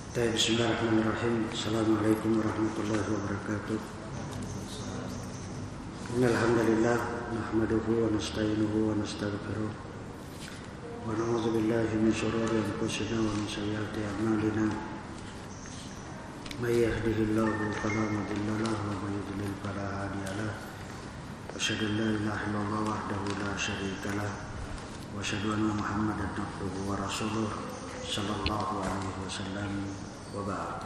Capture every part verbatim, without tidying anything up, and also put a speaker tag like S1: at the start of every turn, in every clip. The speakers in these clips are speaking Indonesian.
S1: Bismillahirrahmanirrahim. Assalamualaikum warahmatullahi wabarakatuh. Innal hamdalillah nahmaduhu wa nasta'inuhu wa nastaghfiruh wa na'udzu billahi min shururi anfusina wa min sayyiati a'malina. May yahdihillahu fala mudilla lahu wa may yudlil fala hadiya lahu. Asyhadu an la ilaha illallah wahdahu la syarika lahu wa asyhadu anna Muhammadan abduhu wa rasuluh sallallahu alaihi wasallam. Wa ba'd.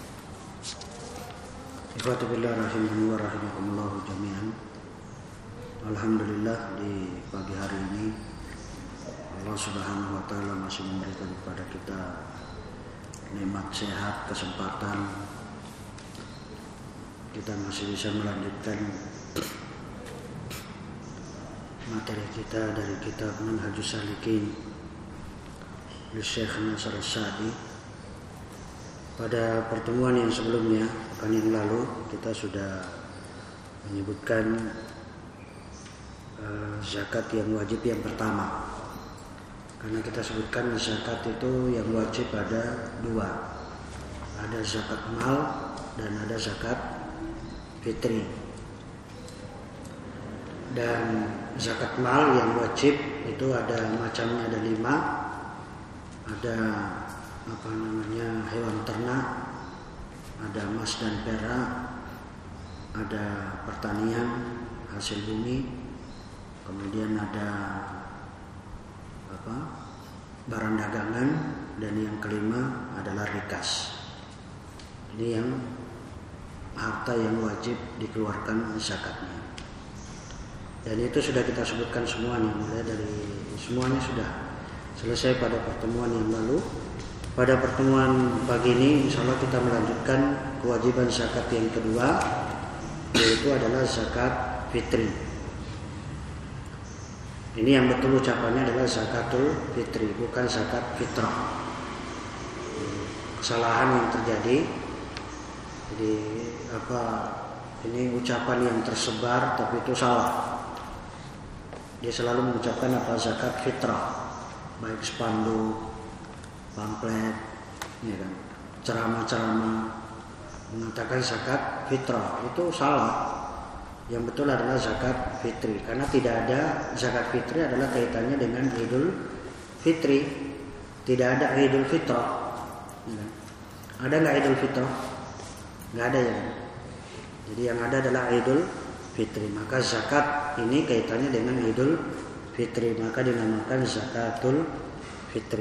S1: Ikhwati billah rahimani wa rahimakumullah jami'an. Alhamdulillah, di pagi hari ini Allah Subhanahu wa taala masih memberikan kepada kita nikmat sehat, kesempatan kita masih bisa melanjutkan materi kita dari kitab Manhajus Salikin oleh Syekh Nasr As-Sa'di. Pada pertemuan yang sebelumnya, pekan yang lalu, kita sudah menyebutkan uh, zakat yang wajib yang pertama. Karena kita sebutkan zakat itu yang wajib ada dua. Ada zakat mal dan ada zakat fitri. Dan zakat mal yang wajib itu ada macamnya, ada lima. Ada apa namanya hewan ternak, ada emas dan perak, ada pertanian hasil bumi, kemudian ada apa barang dagangan, dan yang kelima adalah rikas. Ini yang harta yang wajib dikeluarkan zakatnya. Dan itu sudah kita sebutkan semuanya, mulai dari semuanya sudah selesai pada pertemuan yang lalu. Pada pertemuan pagi ini insyaallah kita melanjutkan kewajiban zakat yang kedua, yaitu adalah zakat fitri. Ini yang betul ucapannya adalah zakatul fitri, bukan zakat fitrah. Kesalahan yang terjadi. Jadi apa ini ucapan yang tersebar tapi itu salah. Dia selalu mengucapkan apa zakat fitrah, baik spanduk, pamflet, ya kan, ceramah-ceramah mengatakan zakat fitrah, itu salah. Yang betul adalah zakat fitri, karena tidak ada zakat fitri adalah kaitannya dengan Idul Fitri, tidak ada Idul Fitrah. Ya kan? Ada nggak Idul Fitrah? Nggak ada ya. Kan? Jadi yang ada adalah Idul Fitri. Maka zakat ini kaitannya dengan Idul Fitri, maka dinamakan zakatul fitri.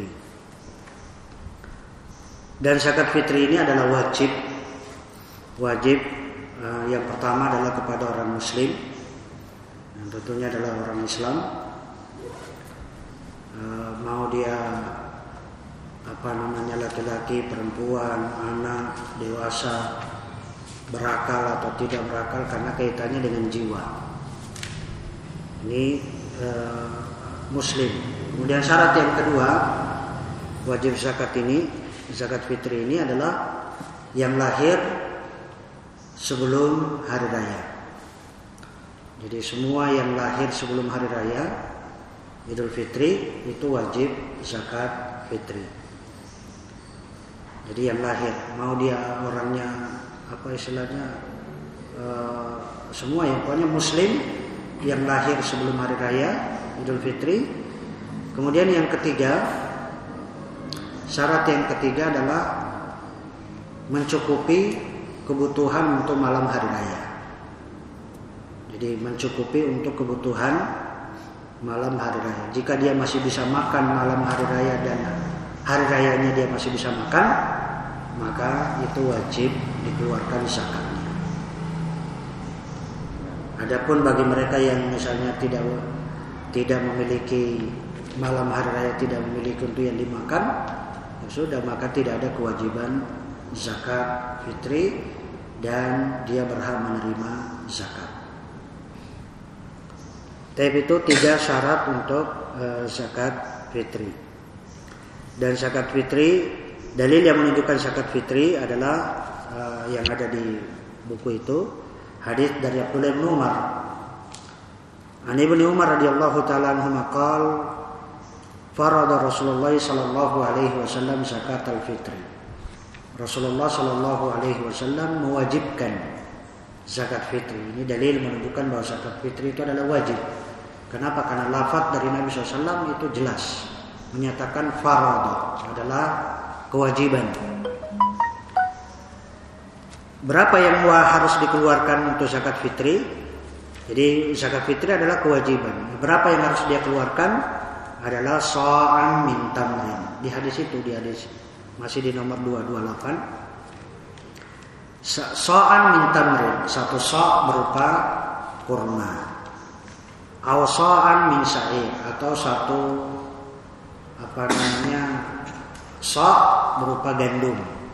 S1: Dan zakat fitri ini adalah wajib. Wajib uh, yang pertama adalah kepada orang muslim, yang tentunya adalah orang Islam. Uh, mau dia apa namanya laki-laki, perempuan, anak, dewasa, berakal atau tidak berakal, karena kaitannya dengan jiwa. Ini uh, muslim. Kemudian syarat yang kedua wajib zakat ini, zakat fitri ini adalah yang lahir sebelum hari raya. Jadi semua yang lahir sebelum hari raya Idul Fitri itu wajib zakat fitri. Jadi yang lahir, mau dia orangnya apa istilahnya uh, semua yang pokoknya muslim yang lahir sebelum hari raya Idul Fitri. Kemudian yang ketiga, syarat yang ketiga adalah mencukupi kebutuhan untuk malam hari raya. Jadi mencukupi untuk kebutuhan malam hari raya. Jika dia masih bisa makan malam hari raya dan hari rayanya dia masih bisa makan, maka itu wajib dikeluarkan zakatnya. Adapun bagi mereka yang misalnya tidak tidak memiliki malam hari raya, tidak memiliki untuk yang dimakan, ya sudah, maka tidak ada kewajiban zakat fitri dan dia berhak menerima zakat. Tapi itu tiga syarat untuk uh, zakat fitri. Dan zakat fitri, dalil yang menunjukkan zakat fitri adalah uh, yang ada di buku itu, hadis dari Abdullah bin Umar. An Ibnu Umar radhiyallahu taala anhu maqal farada Rasulullah sallallahu alaihi wasallam zakatul fitri. Rasulullah Shallallahu Alaihi Wasallam mewajibkan zakat fitri. Ini dalil menunjukkan bahwa zakat fitri itu adalah wajib. Kenapa? Karena lafaz dari Nabi shallallahu alaihi wasallam itu jelas menyatakan fardhu adalah kewajiban. Berapa yang harus dikeluarkan untuk zakat fitri? Jadi zakat fitri adalah kewajiban. Berapa yang harus dia keluarkan? Adalah sa'an min tamrin. Di hadis itu, di hadis masih di nomor dua ratus dua puluh delapan. Sa'an min tamrin, satu sa' berupa kurma. Aw sa'an min sa'ir, atau satu apa namanya sa' berupa gandum.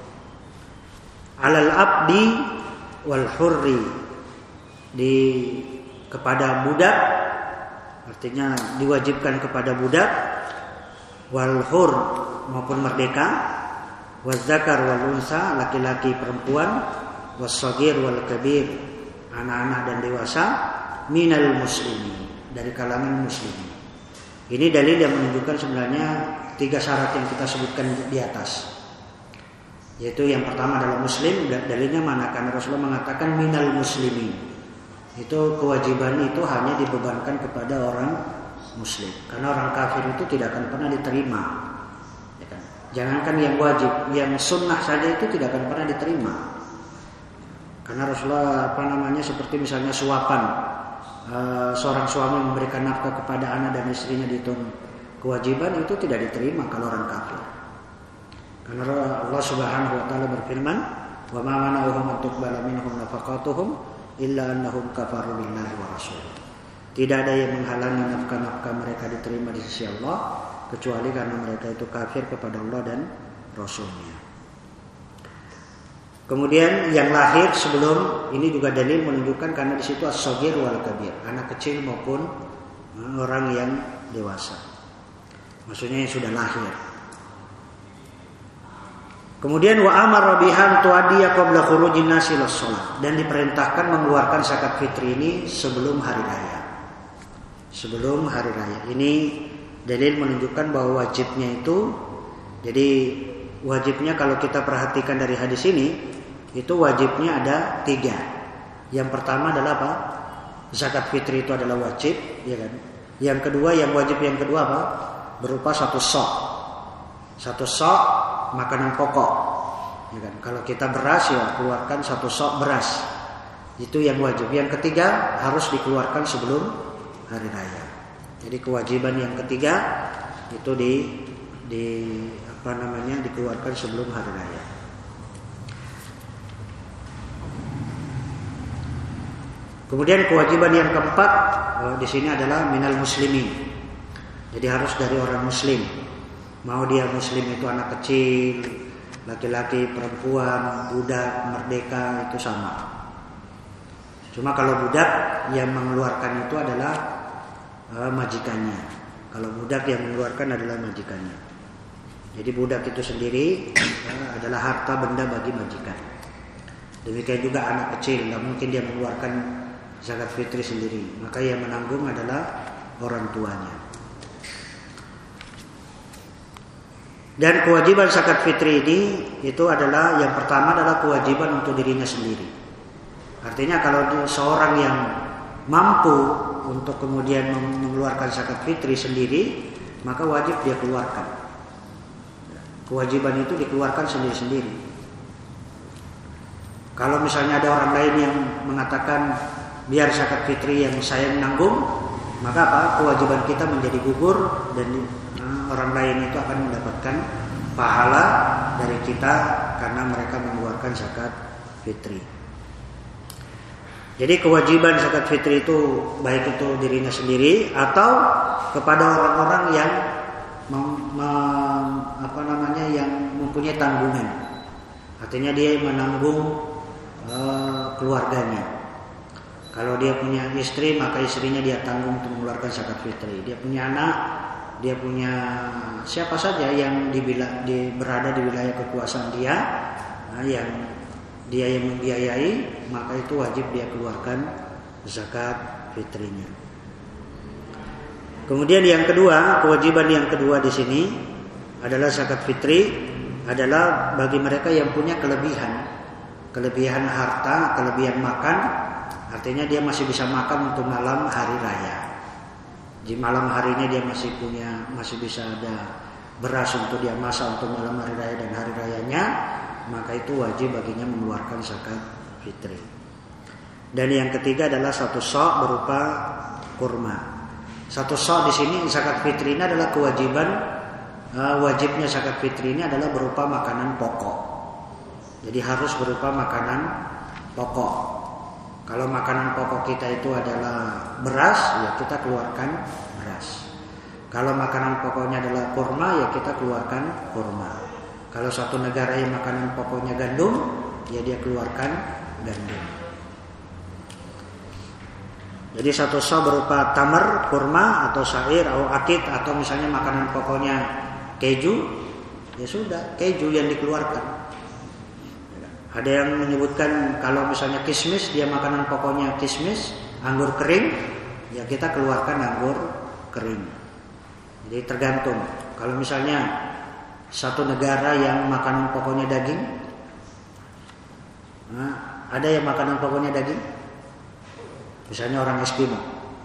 S1: Alal abdi wal hurri, di kepada budak, artinya diwajibkan kepada budak, wal hur maupun merdeka, wal zakar wal unsa, laki-laki perempuan, was sagir wal kabir, anak-anak dan dewasa, minal muslimin, dari kalangan muslimin. Ini dalil yang menunjukkan sebenarnya tiga syarat yang kita sebutkan di atas. Yaitu yang pertama adalah muslim, dalilnya mana? Karena Rasulullah mengatakan minal muslimin. Itu kewajiban itu hanya dibebankan kepada orang muslim. Karena orang kafir itu tidak akan pernah diterima. Ya kan? Jangankan yang wajib, yang sunnah saja itu tidak akan pernah diterima. Karena Rasulullah apa namanya seperti misalnya suapan, uh, seorang suami memberikan nafkah kepada anak dan istrinya dihitung kewajiban, itu tidak diterima kalau orang kafir. Karena Allah Subhanahu wa taala berfirman, "Wa ma mana'uhum an tuqbala minhum nafaqatuhum illa annahum kafaru billahi wa rasulih." Tidak ada yang menghalangi nafkah-nafkah mereka diterima di sisi Allah kecuali karena mereka itu kafir kepada Allah dan Rasulnya. Kemudian yang lahir sebelum ini juga dalil menunjukkan karena di situ as-saghir wal kabir, anak kecil maupun orang yang dewasa. Maksudnya yang sudah lahir. Kemudian wa amara bihan tuadiya qabla khurujin nasi lis-shalah, dan diperintahkan mengeluarkan zakat fitri ini sebelum hari raya. Sebelum hari raya. Ini dalil menunjukkan bahwa wajibnya itu, jadi wajibnya kalau kita perhatikan dari hadis ini, itu wajibnya ada tiga. Yang pertama adalah apa? Zakat fitri itu adalah wajib, ya kan? Yang kedua, yang wajib yang kedua apa? Berupa satu sok. Satu sok makanan pokok, ya kan? Kalau kita beras ya keluarkan satu sok beras, itu yang wajib. Yang ketiga harus dikeluarkan sebelum hari raya. Jadi kewajiban yang ketiga itu di di apa namanya dikeluarkan sebelum hari raya. Kemudian kewajiban yang keempat oh, di sini adalah minal muslimin. Jadi harus dari orang muslim. Mau dia muslim itu anak kecil, laki-laki, perempuan, budak, merdeka, itu sama. Cuma kalau budak yang mengeluarkan itu adalah uh, majikannya. Kalau budak yang mengeluarkan adalah majikannya. Jadi budak itu sendiri uh, adalah harta benda bagi majikan. Demikian juga anak kecil, tidak mungkin dia mengeluarkan zakat fitri sendiri. Maka yang menanggung adalah orang tuanya. Dan kewajiban zakat fitri ini itu adalah yang pertama adalah kewajiban untuk dirinya sendiri. Artinya kalau seorang yang mampu untuk kemudian mengeluarkan zakat fitri sendiri, maka wajib dia keluarkan. Kewajiban itu dikeluarkan sendiri-sendiri. Kalau misalnya ada orang lain yang mengatakan biar zakat fitri yang saya menanggung, maka apa? Kewajiban kita menjadi gugur dan orang lain itu akan mendapatkan pahala dari kita karena mereka mengeluarkan zakat fitri. Jadi kewajiban zakat fitri itu baik itu dirinya sendiri atau kepada orang-orang yang mem, mem, apa namanya yang mempunyai tanggungan. Artinya dia menanggung uh, keluarganya. Kalau dia punya istri, maka istrinya dia tanggung untuk mengeluarkan zakat fitri. Dia punya anak, dia punya siapa saja yang di, di, berada di wilayah kekuasaan dia, nah, yang dia yang membiayai, maka itu wajib dia keluarkan zakat fitrinya. Kemudian yang kedua, kewajiban yang kedua di sini adalah zakat fitri adalah bagi mereka yang punya kelebihan, kelebihan harta, kelebihan makan, artinya dia masih bisa makan untuk malam hari raya. Di malam harinya dia masih punya, masih bisa ada beras untuk dia masak untuk malam hari raya dan hari rayanya, maka itu wajib baginya mengeluarkan zakat fitri. Dan yang ketiga adalah satu sok berupa kurma. Satu sok di sini zakat fitri ini adalah kewajiban, uh, wajibnya zakat fitri ini adalah berupa makanan pokok. Jadi harus berupa makanan pokok. Kalau makanan pokok kita itu adalah beras, ya kita keluarkan beras. Kalau makanan pokoknya adalah kurma, ya kita keluarkan kurma. Kalau satu negara yang makanan pokoknya gandum, ya dia keluarkan gandum. Jadi satu sa berupa tamar, kurma, atau syair, atau akid, atau misalnya makanan pokoknya keju, ya sudah, keju yang dikeluarkan. Ada yang menyebutkan kalau misalnya kismis, dia makanan pokoknya kismis, anggur kering, ya kita keluarkan anggur kering. Jadi tergantung. Kalau misalnya satu negara yang makanan pokoknya daging, nah, ada yang makanan pokoknya daging, misalnya orang Eskimo.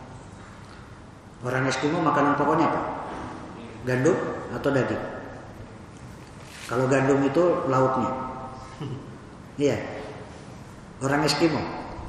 S1: Orang Eskimo makanan pokoknya apa? Gandum atau daging? Kalau gandum itu lauknya. Iya, orang Eskimo.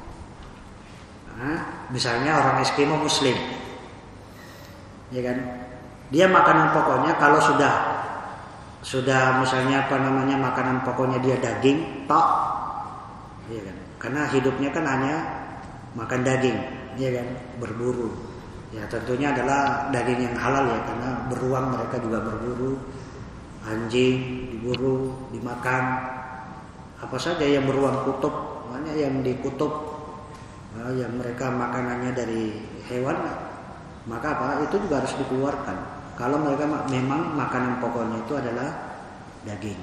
S1: Nah, misalnya orang Eskimo Muslim, ya kan? Dia makanan pokoknya kalau sudah sudah misalnya apa namanya makanan pokoknya dia daging, tok, ya kan? Karena hidupnya kan hanya makan daging, ya kan? Berburu. Ya tentunya adalah daging yang halal ya, karena beruang mereka juga berburu, anjing diburu, dimakan. Apa saja yang beruang kutub, makanya yang di kutub, yang mereka makanannya dari hewan, maka apa itu juga harus dikeluarkan. Kalau mereka memang makanan pokoknya itu adalah daging.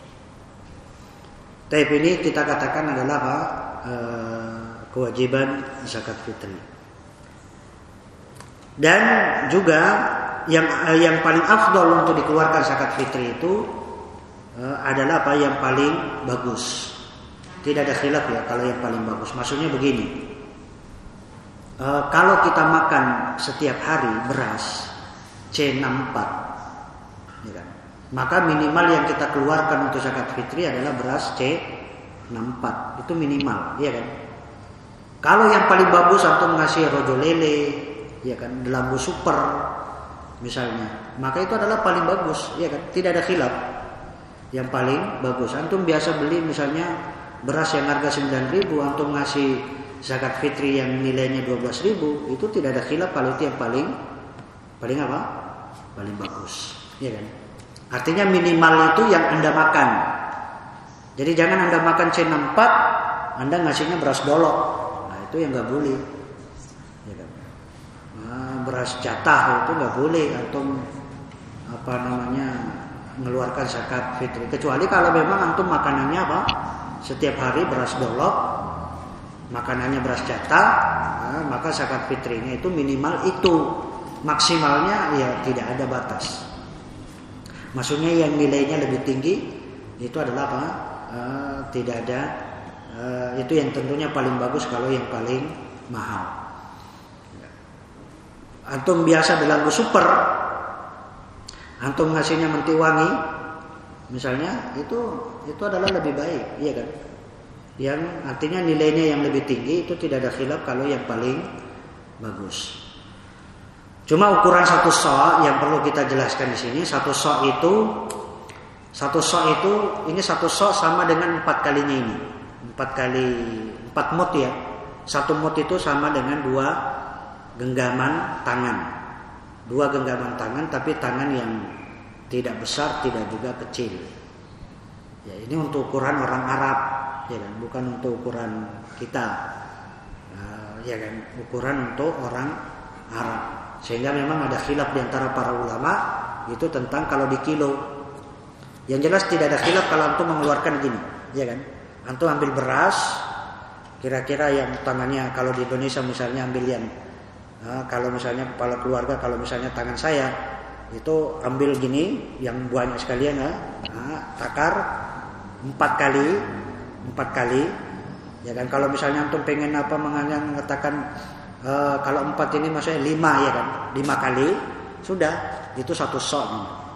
S1: Tapi ini kita katakan adalah apa? E, kewajiban zakat fitri. Dan juga yang yang paling afdol untuk dikeluarkan zakat fitri itu adalah apa yang paling bagus. Tidak ada khilaf ya kalau yang paling bagus. Maksudnya begini, e, kalau kita makan setiap hari beras C enam puluh empat, ya kan? Maka minimal yang kita keluarkan untuk zakat fitri adalah beras C enam puluh empat. Itu minimal, ya kan? Kalau yang paling bagus atau ngasih rojo lele, ya kan, lambu super misalnya, maka itu adalah paling bagus, ya kan? Tidak ada khilaf. Yang paling bagus. Antum biasa beli misalnya beras yang harga sembilan ribu, antum ngasih zakat fitri yang nilainya dua belas ribu, itu tidak ada khilaf kalau itu yang paling paling apa? Paling bagus, ya kan? Artinya minimal itu yang Anda makan. Jadi jangan Anda makan C enam puluh empat, Anda ngasihnya beras dolok. Nah, itu yang enggak boleh. Ya kan? Nah, beras jatah itu enggak boleh antum apa namanya? Mengeluarkan zakat fitri, kecuali kalau memang antum makanannya apa setiap hari beras dolok, makanannya beras jatah, nah, maka zakat fitrinya itu minimal itu, maksimalnya ya tidak ada batas. Maksudnya yang nilainya lebih tinggi itu adalah apa? E, tidak ada, e, itu yang tentunya paling bagus. Kalau yang paling mahal, antum biasa dalam super, antum ngasihnya mentih wangi, misalnya itu itu adalah lebih baik, iya kan? Yang artinya nilainya yang lebih tinggi itu tidak ada khilaf kalau yang paling bagus. Cuma ukuran satu so' yang perlu kita jelaskan di sini, satu so' itu satu so' itu ini satu so' sama dengan empat kalinya ini, empat kali empat mut ya. Satu mut itu sama dengan dua genggaman tangan. Dua genggaman tangan, tapi tangan yang tidak besar, tidak juga kecil. Ya, ini untuk ukuran orang Arab, ya kan, bukan untuk ukuran kita. Uh, ya kan, ukuran untuk orang Arab. Sehingga memang ada khilaf di antara para ulama itu tentang kalau di kilo. Yang jelas tidak ada khilaf kalau antum mengeluarkan gini, ya kan? Antum ambil beras, kira-kira yang tangannya kalau di Indonesia misalnya ambil yang Nah, kalau misalnya kepala keluarga, kalau misalnya tangan saya itu ambil gini yang banyak sekalian ya, nah, takar empat kali, empat kali, ya kan. Kalau misalnya antum pengen apa mengatakan e, kalau empat ini maksudnya lima ya kan, lima kali sudah itu satu sok.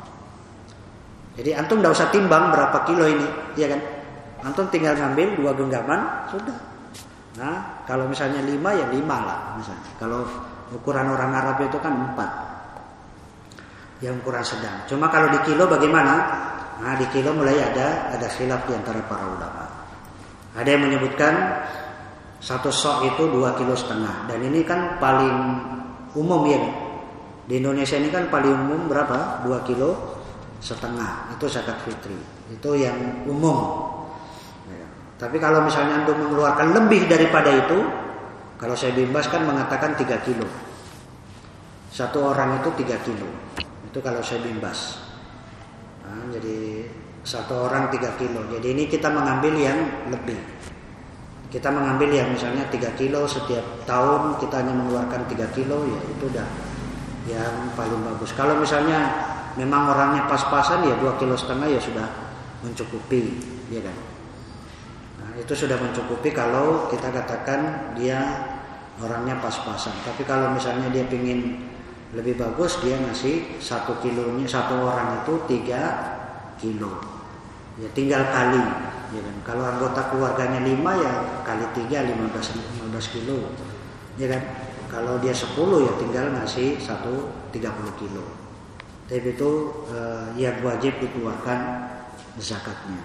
S1: Jadi antum tidak usah timbang berapa kilo ini, ya kan. Antum tinggal ngambil dua genggaman sudah. Nah kalau misalnya lima ya lima lah misalnya. Kalau ukuran orang Arab itu kan empat. Yang ukuran sedang. Cuma kalau di kilo bagaimana? Nah di kilo mulai ada ada khilaf di antara para ulama. Ada yang menyebutkan satu sok itu dua kilo setengah. Dan ini kan paling umum ya. Di Indonesia ini kan paling umum berapa? Dua kilo setengah. Itu zakat fitri. Itu yang umum. Ya. Tapi kalau misalnya untuk mengeluarkan lebih daripada itu, kalau saya Bimbas kan mengatakan tiga kilo. Satu orang itu tiga kilo. Itu kalau saya Bimbas. Nah, jadi satu orang tiga kilo. Jadi ini kita mengambil yang lebih. Kita mengambil yang misalnya tiga kilo setiap tahun kita hanya mengeluarkan tiga kilo, ya itu udah yang paling bagus. Kalau misalnya memang orangnya pas-pasan ya dua kilo setengah ya sudah mencukupi, ya kan. Nah, itu sudah mencukupi kalau kita katakan dia orangnya pas-pasan. Tapi kalau misalnya dia pingin lebih bagus, dia ngasih satu kilonya, satu orang itu tiga kilo. Ya tinggal kali, ya kan. Kalau anggota keluarganya lima ya kali tiga lima belas kilo, ya kan. Kalau dia sepuluh ya tinggal ngasih satu tiga puluh kilo. Tapi itu eh, yang wajib dikeluarkan zakatnya.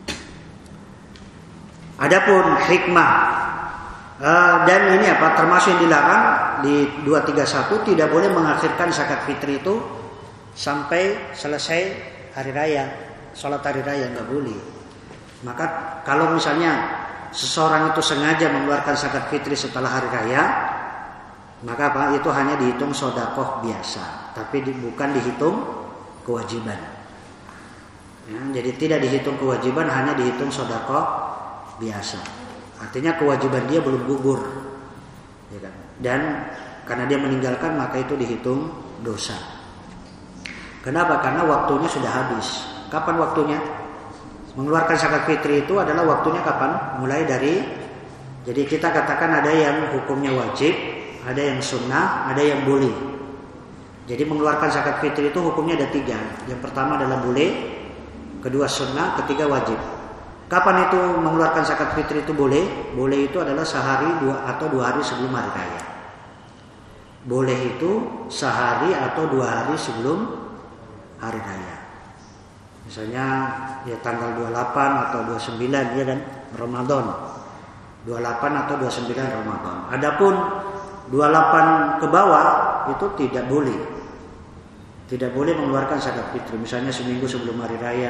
S1: Adapun hikmah Uh, dan ini apa termasuk yang dilarang di dua tiga satu, tidak boleh mengakhirkan zakat fitri itu sampai selesai hari raya, sholat hari raya, nggak boleh. Maka kalau misalnya seseorang itu sengaja mengeluarkan zakat fitri setelah hari raya, maka apa itu hanya dihitung sedekah biasa, tapi di, bukan dihitung kewajiban. Ya, jadi tidak dihitung kewajiban, hanya dihitung sedekah biasa. Artinya kewajiban dia belum gugur, ya kan? Dan karena dia meninggalkan maka itu dihitung dosa. Kenapa? Karena waktunya sudah habis. Kapan waktunya? Mengeluarkan zakat fitri itu adalah waktunya kapan? Mulai dari, jadi kita katakan ada yang hukumnya wajib, ada yang sunnah, ada yang boleh. Jadi mengeluarkan zakat fitri itu hukumnya ada tiga. Yang pertama adalah boleh, kedua sunnah, ketiga wajib. Kapan itu mengeluarkan zakat fitri itu boleh? Boleh itu adalah sehari dua atau dua hari sebelum hari raya. Boleh itu sehari atau dua hari sebelum hari raya. Misalnya ya tanggal dua puluh delapan atau dua puluh sembilan ya kan Ramadan. dua puluh delapan atau dua puluh sembilan Ramadan. Adapun dua puluh delapan ke bawah itu tidak boleh. Tidak boleh mengeluarkan zakat fitri. Misalnya seminggu sebelum hari raya,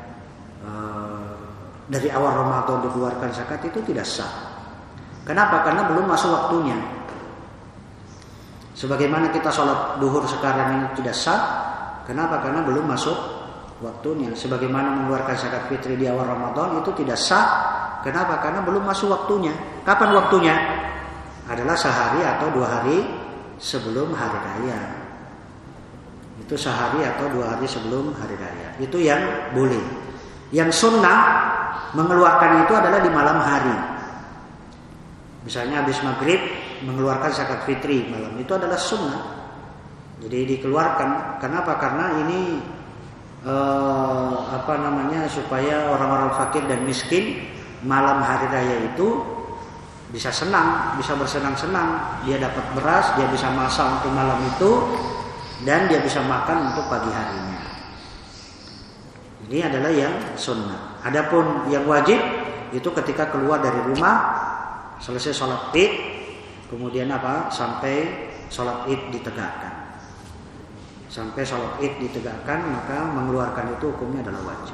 S1: dari awal Ramadan dikeluarkan zakat itu tidak sah. Kenapa? Karena belum masuk waktunya. Sebagaimana kita sholat duhur sekarang ini tidak sah. Kenapa? Karena belum masuk waktunya. Sebagaimana mengeluarkan zakat fitri di awal Ramadan itu tidak sah. Kenapa? Karena belum masuk waktunya. Kapan waktunya? Adalah sehari atau dua hari sebelum hari raya. Itu sehari atau dua hari sebelum hari raya. Itu yang boleh. Yang sunnah mengeluarkan itu adalah di malam hari. Misalnya habis maghrib mengeluarkan zakat fitri malam, itu adalah sunnah. Jadi dikeluarkan. Kenapa? Karena ini eh, apa namanya supaya orang-orang fakir dan miskin malam hari raya itu bisa senang, bisa bersenang-senang. Dia dapat beras, dia bisa masak untuk malam itu, dan dia bisa makan untuk pagi harinya. Ini adalah yang sunnah. Adapun yang wajib itu ketika keluar dari rumah, selesai sholat id, kemudian apa? Sampai sholat id ditegakkan. Sampai sholat id ditegakkan, maka mengeluarkan itu hukumnya adalah wajib.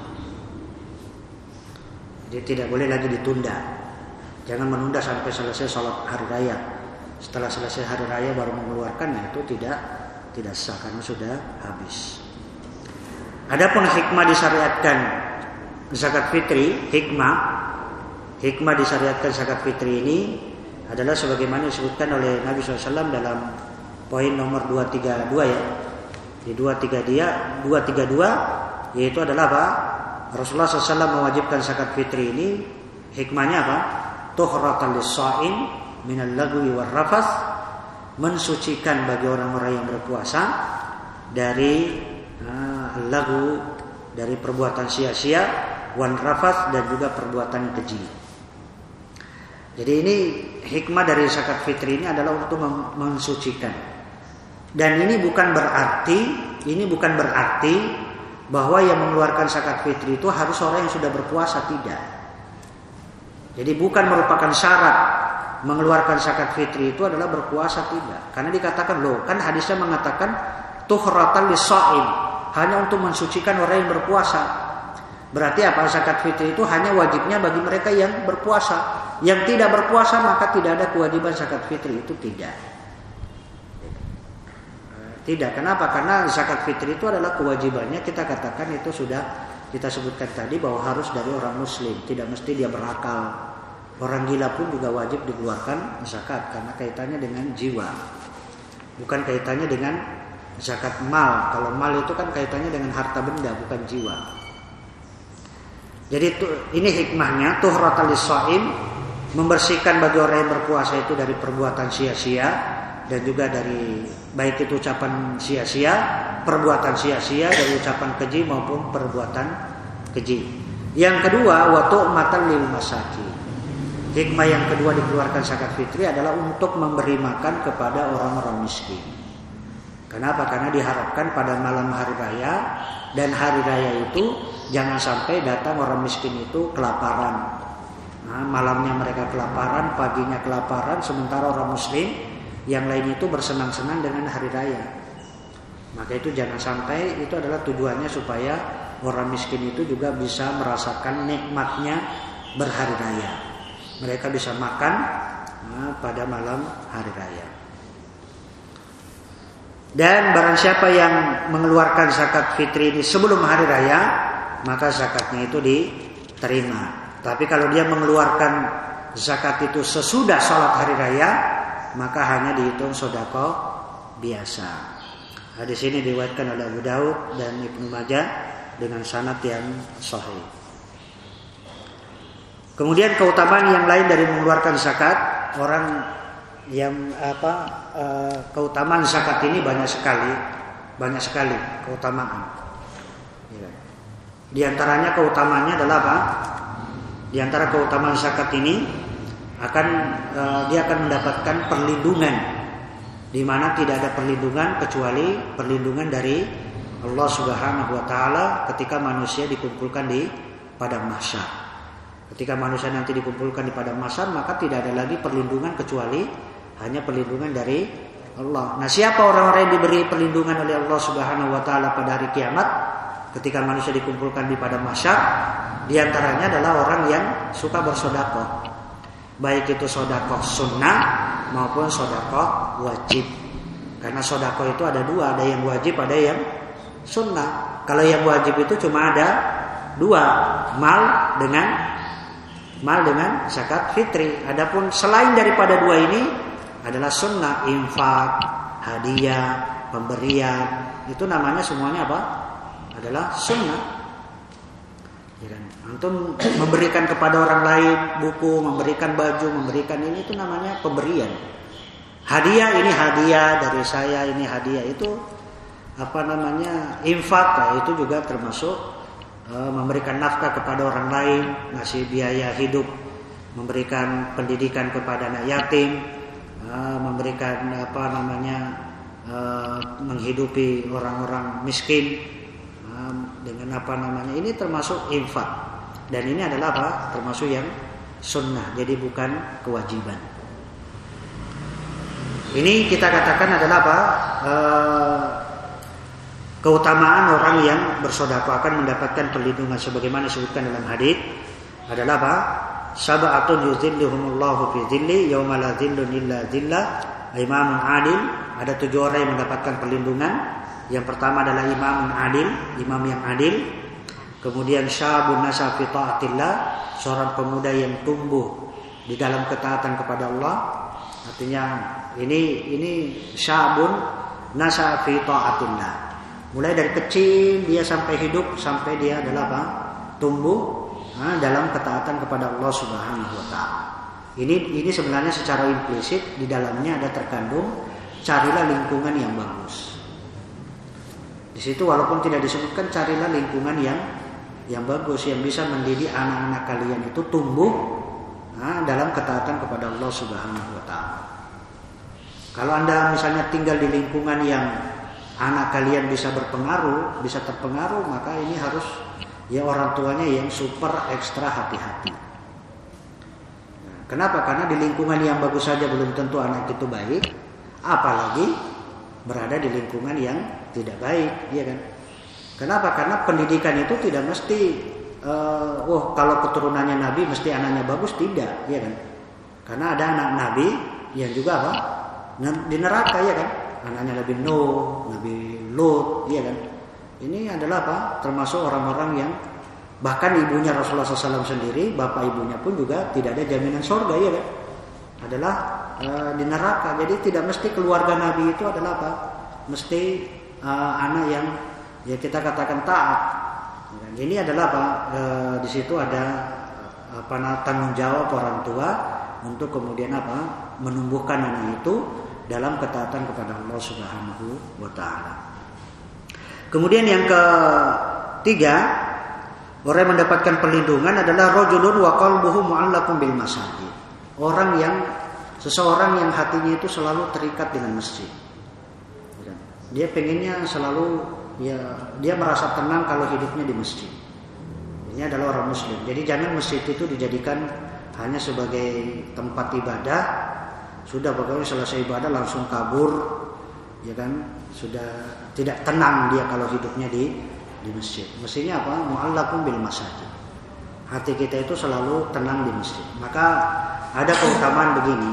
S1: Jadi tidak boleh lagi ditunda. Jangan menunda sampai selesai sholat hari raya. Setelah selesai hari raya baru mengeluarkan, nah itu tidak tidak sah karena sudah habis. Adapun hikmah disyariatkan zakat fitri, hikmah hikmah disyariatkan zakat fitri ini adalah sebagaimana disebutkan oleh Nabi shallallahu alaihi wasallam dalam poin nomor dua tiga dua ya. Di dua tiga dia, dua tiga dua yaitu adalah apa? Rasulullah shallallahu alaihi wasallam mewajibkan zakat fitri ini hikmahnya apa? Tuhratan lis-shaim minal lagwi war rafath, mensucikan bagi orang-orang yang berpuasa dari uh, lagu, dari perbuatan sia-sia, wan rafath, dan juga perbuatan keji. Jadi ini hikmah dari zakat fitri ini adalah untuk mensucikan. Dan ini bukan berarti, ini bukan berarti bahwa yang mengeluarkan zakat fitri itu harus orang yang sudah berpuasa, tidak. Jadi bukan merupakan syarat mengeluarkan zakat fitri itu adalah berpuasa, tidak. Karena dikatakan loh, kan hadisnya mengatakan tuhratan lis-shaim, hanya untuk mensucikan orang yang berpuasa. Berarti apa? Zakat fitri itu hanya wajibnya bagi mereka yang berpuasa. Yang tidak berpuasa maka tidak ada kewajiban zakat fitri, itu tidak. Tidak. Kenapa? Karena zakat fitri itu adalah kewajibannya, kita katakan itu sudah kita sebutkan tadi bahwa harus dari orang muslim, tidak mesti dia berakal. Orang gila pun juga wajib dikeluarkan zakat karena kaitannya dengan jiwa. Bukan kaitannya dengan zakat mal. Kalau mal itu kan kaitannya dengan harta benda, bukan jiwa. Jadi ini hikmahnya, tuhratal lis-shaim, membersihkan bagi orang yang berpuasa itu dari perbuatan sia-sia dan juga dari baik itu ucapan sia-sia, perbuatan sia-sia, dari ucapan keji maupun perbuatan keji. Yang kedua, wa tu'matan lil masakin. Hikmah yang kedua dikeluarkan zakat fitri adalah untuk memberi makan kepada orang-orang miskin. Kenapa? Karena diharapkan pada malam hari raya, dan hari raya itu jangan sampai datang orang miskin itu kelaparan. Nah, malamnya mereka kelaparan, paginya kelaparan, sementara orang muslim yang lain itu bersenang-senang dengan hari raya. Maka itu jangan sampai, itu adalah tujuannya supaya orang miskin itu juga bisa merasakan nikmatnya berhari raya. Mereka bisa makan nah, pada malam hari raya. Dan barang siapa yang mengeluarkan zakat fitri ini sebelum hari raya, maka zakatnya itu diterima. Tapi kalau dia mengeluarkan zakat itu sesudah sholat hari raya, maka hanya dihitung sedekah biasa. Hadis ini diriwayatkan oleh Abu Daud dan Ibnu Majah dengan sanad yang sahih. Kemudian keutamaan yang lain dari mengeluarkan zakat, orang yang apa e, keutamaan zakat ini banyak sekali, banyak sekali keutamaan. Di antaranya keutamaannya adalah apa? Di antara keutamaan zakat ini akan e, dia akan mendapatkan perlindungan, di mana tidak ada perlindungan kecuali perlindungan dari Allah Subhanahu wa taala ketika manusia dikumpulkan di padang mahsyar. Ketika manusia nanti dikumpulkan di padang mahsyar, maka tidak ada lagi perlindungan kecuali hanya perlindungan dari Allah. Nah, siapa orang-orang yang diberi perlindungan oleh Allah Subhanahu wa taala pada hari kiamat ketika manusia dikumpulkan di padang mahsyar? Di antaranya adalah orang yang suka bersedekah. Baik itu sedekah sunnah maupun sedekah wajib. Karena sedekah itu ada dua, ada yang wajib, ada yang sunnah. Kalau yang wajib itu cuma ada dua, mal dengan mal dengan zakat fitri. Adapun selain daripada dua ini adalah sunnah, infak, hadiah, pemberian. Itu namanya semuanya apa? Adalah sunnah. Antum memberikan kepada orang lain buku, memberikan baju, memberikan ini, itu namanya pemberian. Hadiah, ini hadiah dari saya, ini hadiah, itu apa namanya? Infak, ya, itu juga termasuk memberikan nafkah kepada orang lain, ngasih biaya hidup, memberikan pendidikan kepada anak yatim, memberikan apa namanya menghidupi orang-orang miskin dengan apa namanya, ini termasuk infak, dan ini adalah apa? Termasuk yang sunnah, jadi bukan kewajiban. Ini kita katakan adalah apa? E, keutamaan orang yang bersedekah akan mendapatkan perlindungan sebagaimana disebutkan dalam hadis adalah apa? Sab'atun yuzilluhumullahu fi dhilli yauma la dhillun illa dhillah. Imamun adil, ada tujuh orang yang mendapatkan perlindungan. Yang pertama adalah imamun adil, imam yang adil. Kemudian syabun nasa fi taatillah, seorang pemuda yang tumbuh di dalam ketaatan kepada Allah. Artinya ini ini syabun nasa fi taatillah, Mulai dari kecil dia sampai hidup, sampai dia adalah apa? Tumbuh nah, dalam ketaatan kepada Allah Subhanahu wa taala. Ini ini sebenarnya secara implisit di dalamnya ada terkandung carilah lingkungan yang bagus. Di situ walaupun tidak disebutkan carilah lingkungan yang yang bagus yang bisa mendidik anak-anak kalian itu tumbuh nah, dalam ketaatan kepada Allah Subhanahu wa taala. Kalau Anda misalnya tinggal di lingkungan yang anak kalian bisa berpengaruh, bisa terpengaruh, maka ini harus ya orang tuanya yang super ekstra hati-hati. Nah, kenapa? Karena di lingkungan yang bagus saja belum tentu anak itu baik, apalagi berada di lingkungan yang tidak baik, ya kan? Kenapa? Karena pendidikan itu tidak mesti, uh, oh kalau keturunannya Nabi mesti anaknya bagus, tidak, ya kan? Karena ada anak Nabi yang juga apa? Di neraka, ya kan? Anaknya Nabi Nuh, Nabi Lut, ya kan? Ini adalah apa? Termasuk orang-orang yang bahkan ibunya Rasulullah shallallahu alaihi wasallam sendiri, bapak ibunya pun juga tidak ada jaminan surga, ya kan? Adalah e, di neraka. Jadi tidak mesti keluarga Nabi itu adalah apa? Mesti e, anak yang ya kita katakan taat. Ini adalah apa? E, di situ ada apa tanggung jawab orang tua untuk kemudian apa? Menumbuhkan anak itu dalam ketaatan kepada Allah Subhanahu wa taala. Kemudian yang ketiga, orang yang mendapatkan perlindungan adalah rajulun wa qalbuhu mu'allaqun bil masajid. Orang yang seseorang yang hatinya itu selalu terikat dengan masjid. Dia pengennya selalu ya dia merasa tenang kalau hidupnya di masjid. Ini adalah orang muslim. Jadi jangan masjid itu dijadikan hanya sebagai tempat ibadah. Sudah pokoknya selesai ibadah langsung kabur, ya kan? Sudah tidak tenang dia kalau hidupnya di di masjid. Mestinya apa? Mu'allaqun bil masajid. Hati kita itu selalu tenang di masjid. Maka ada keutamaan begini.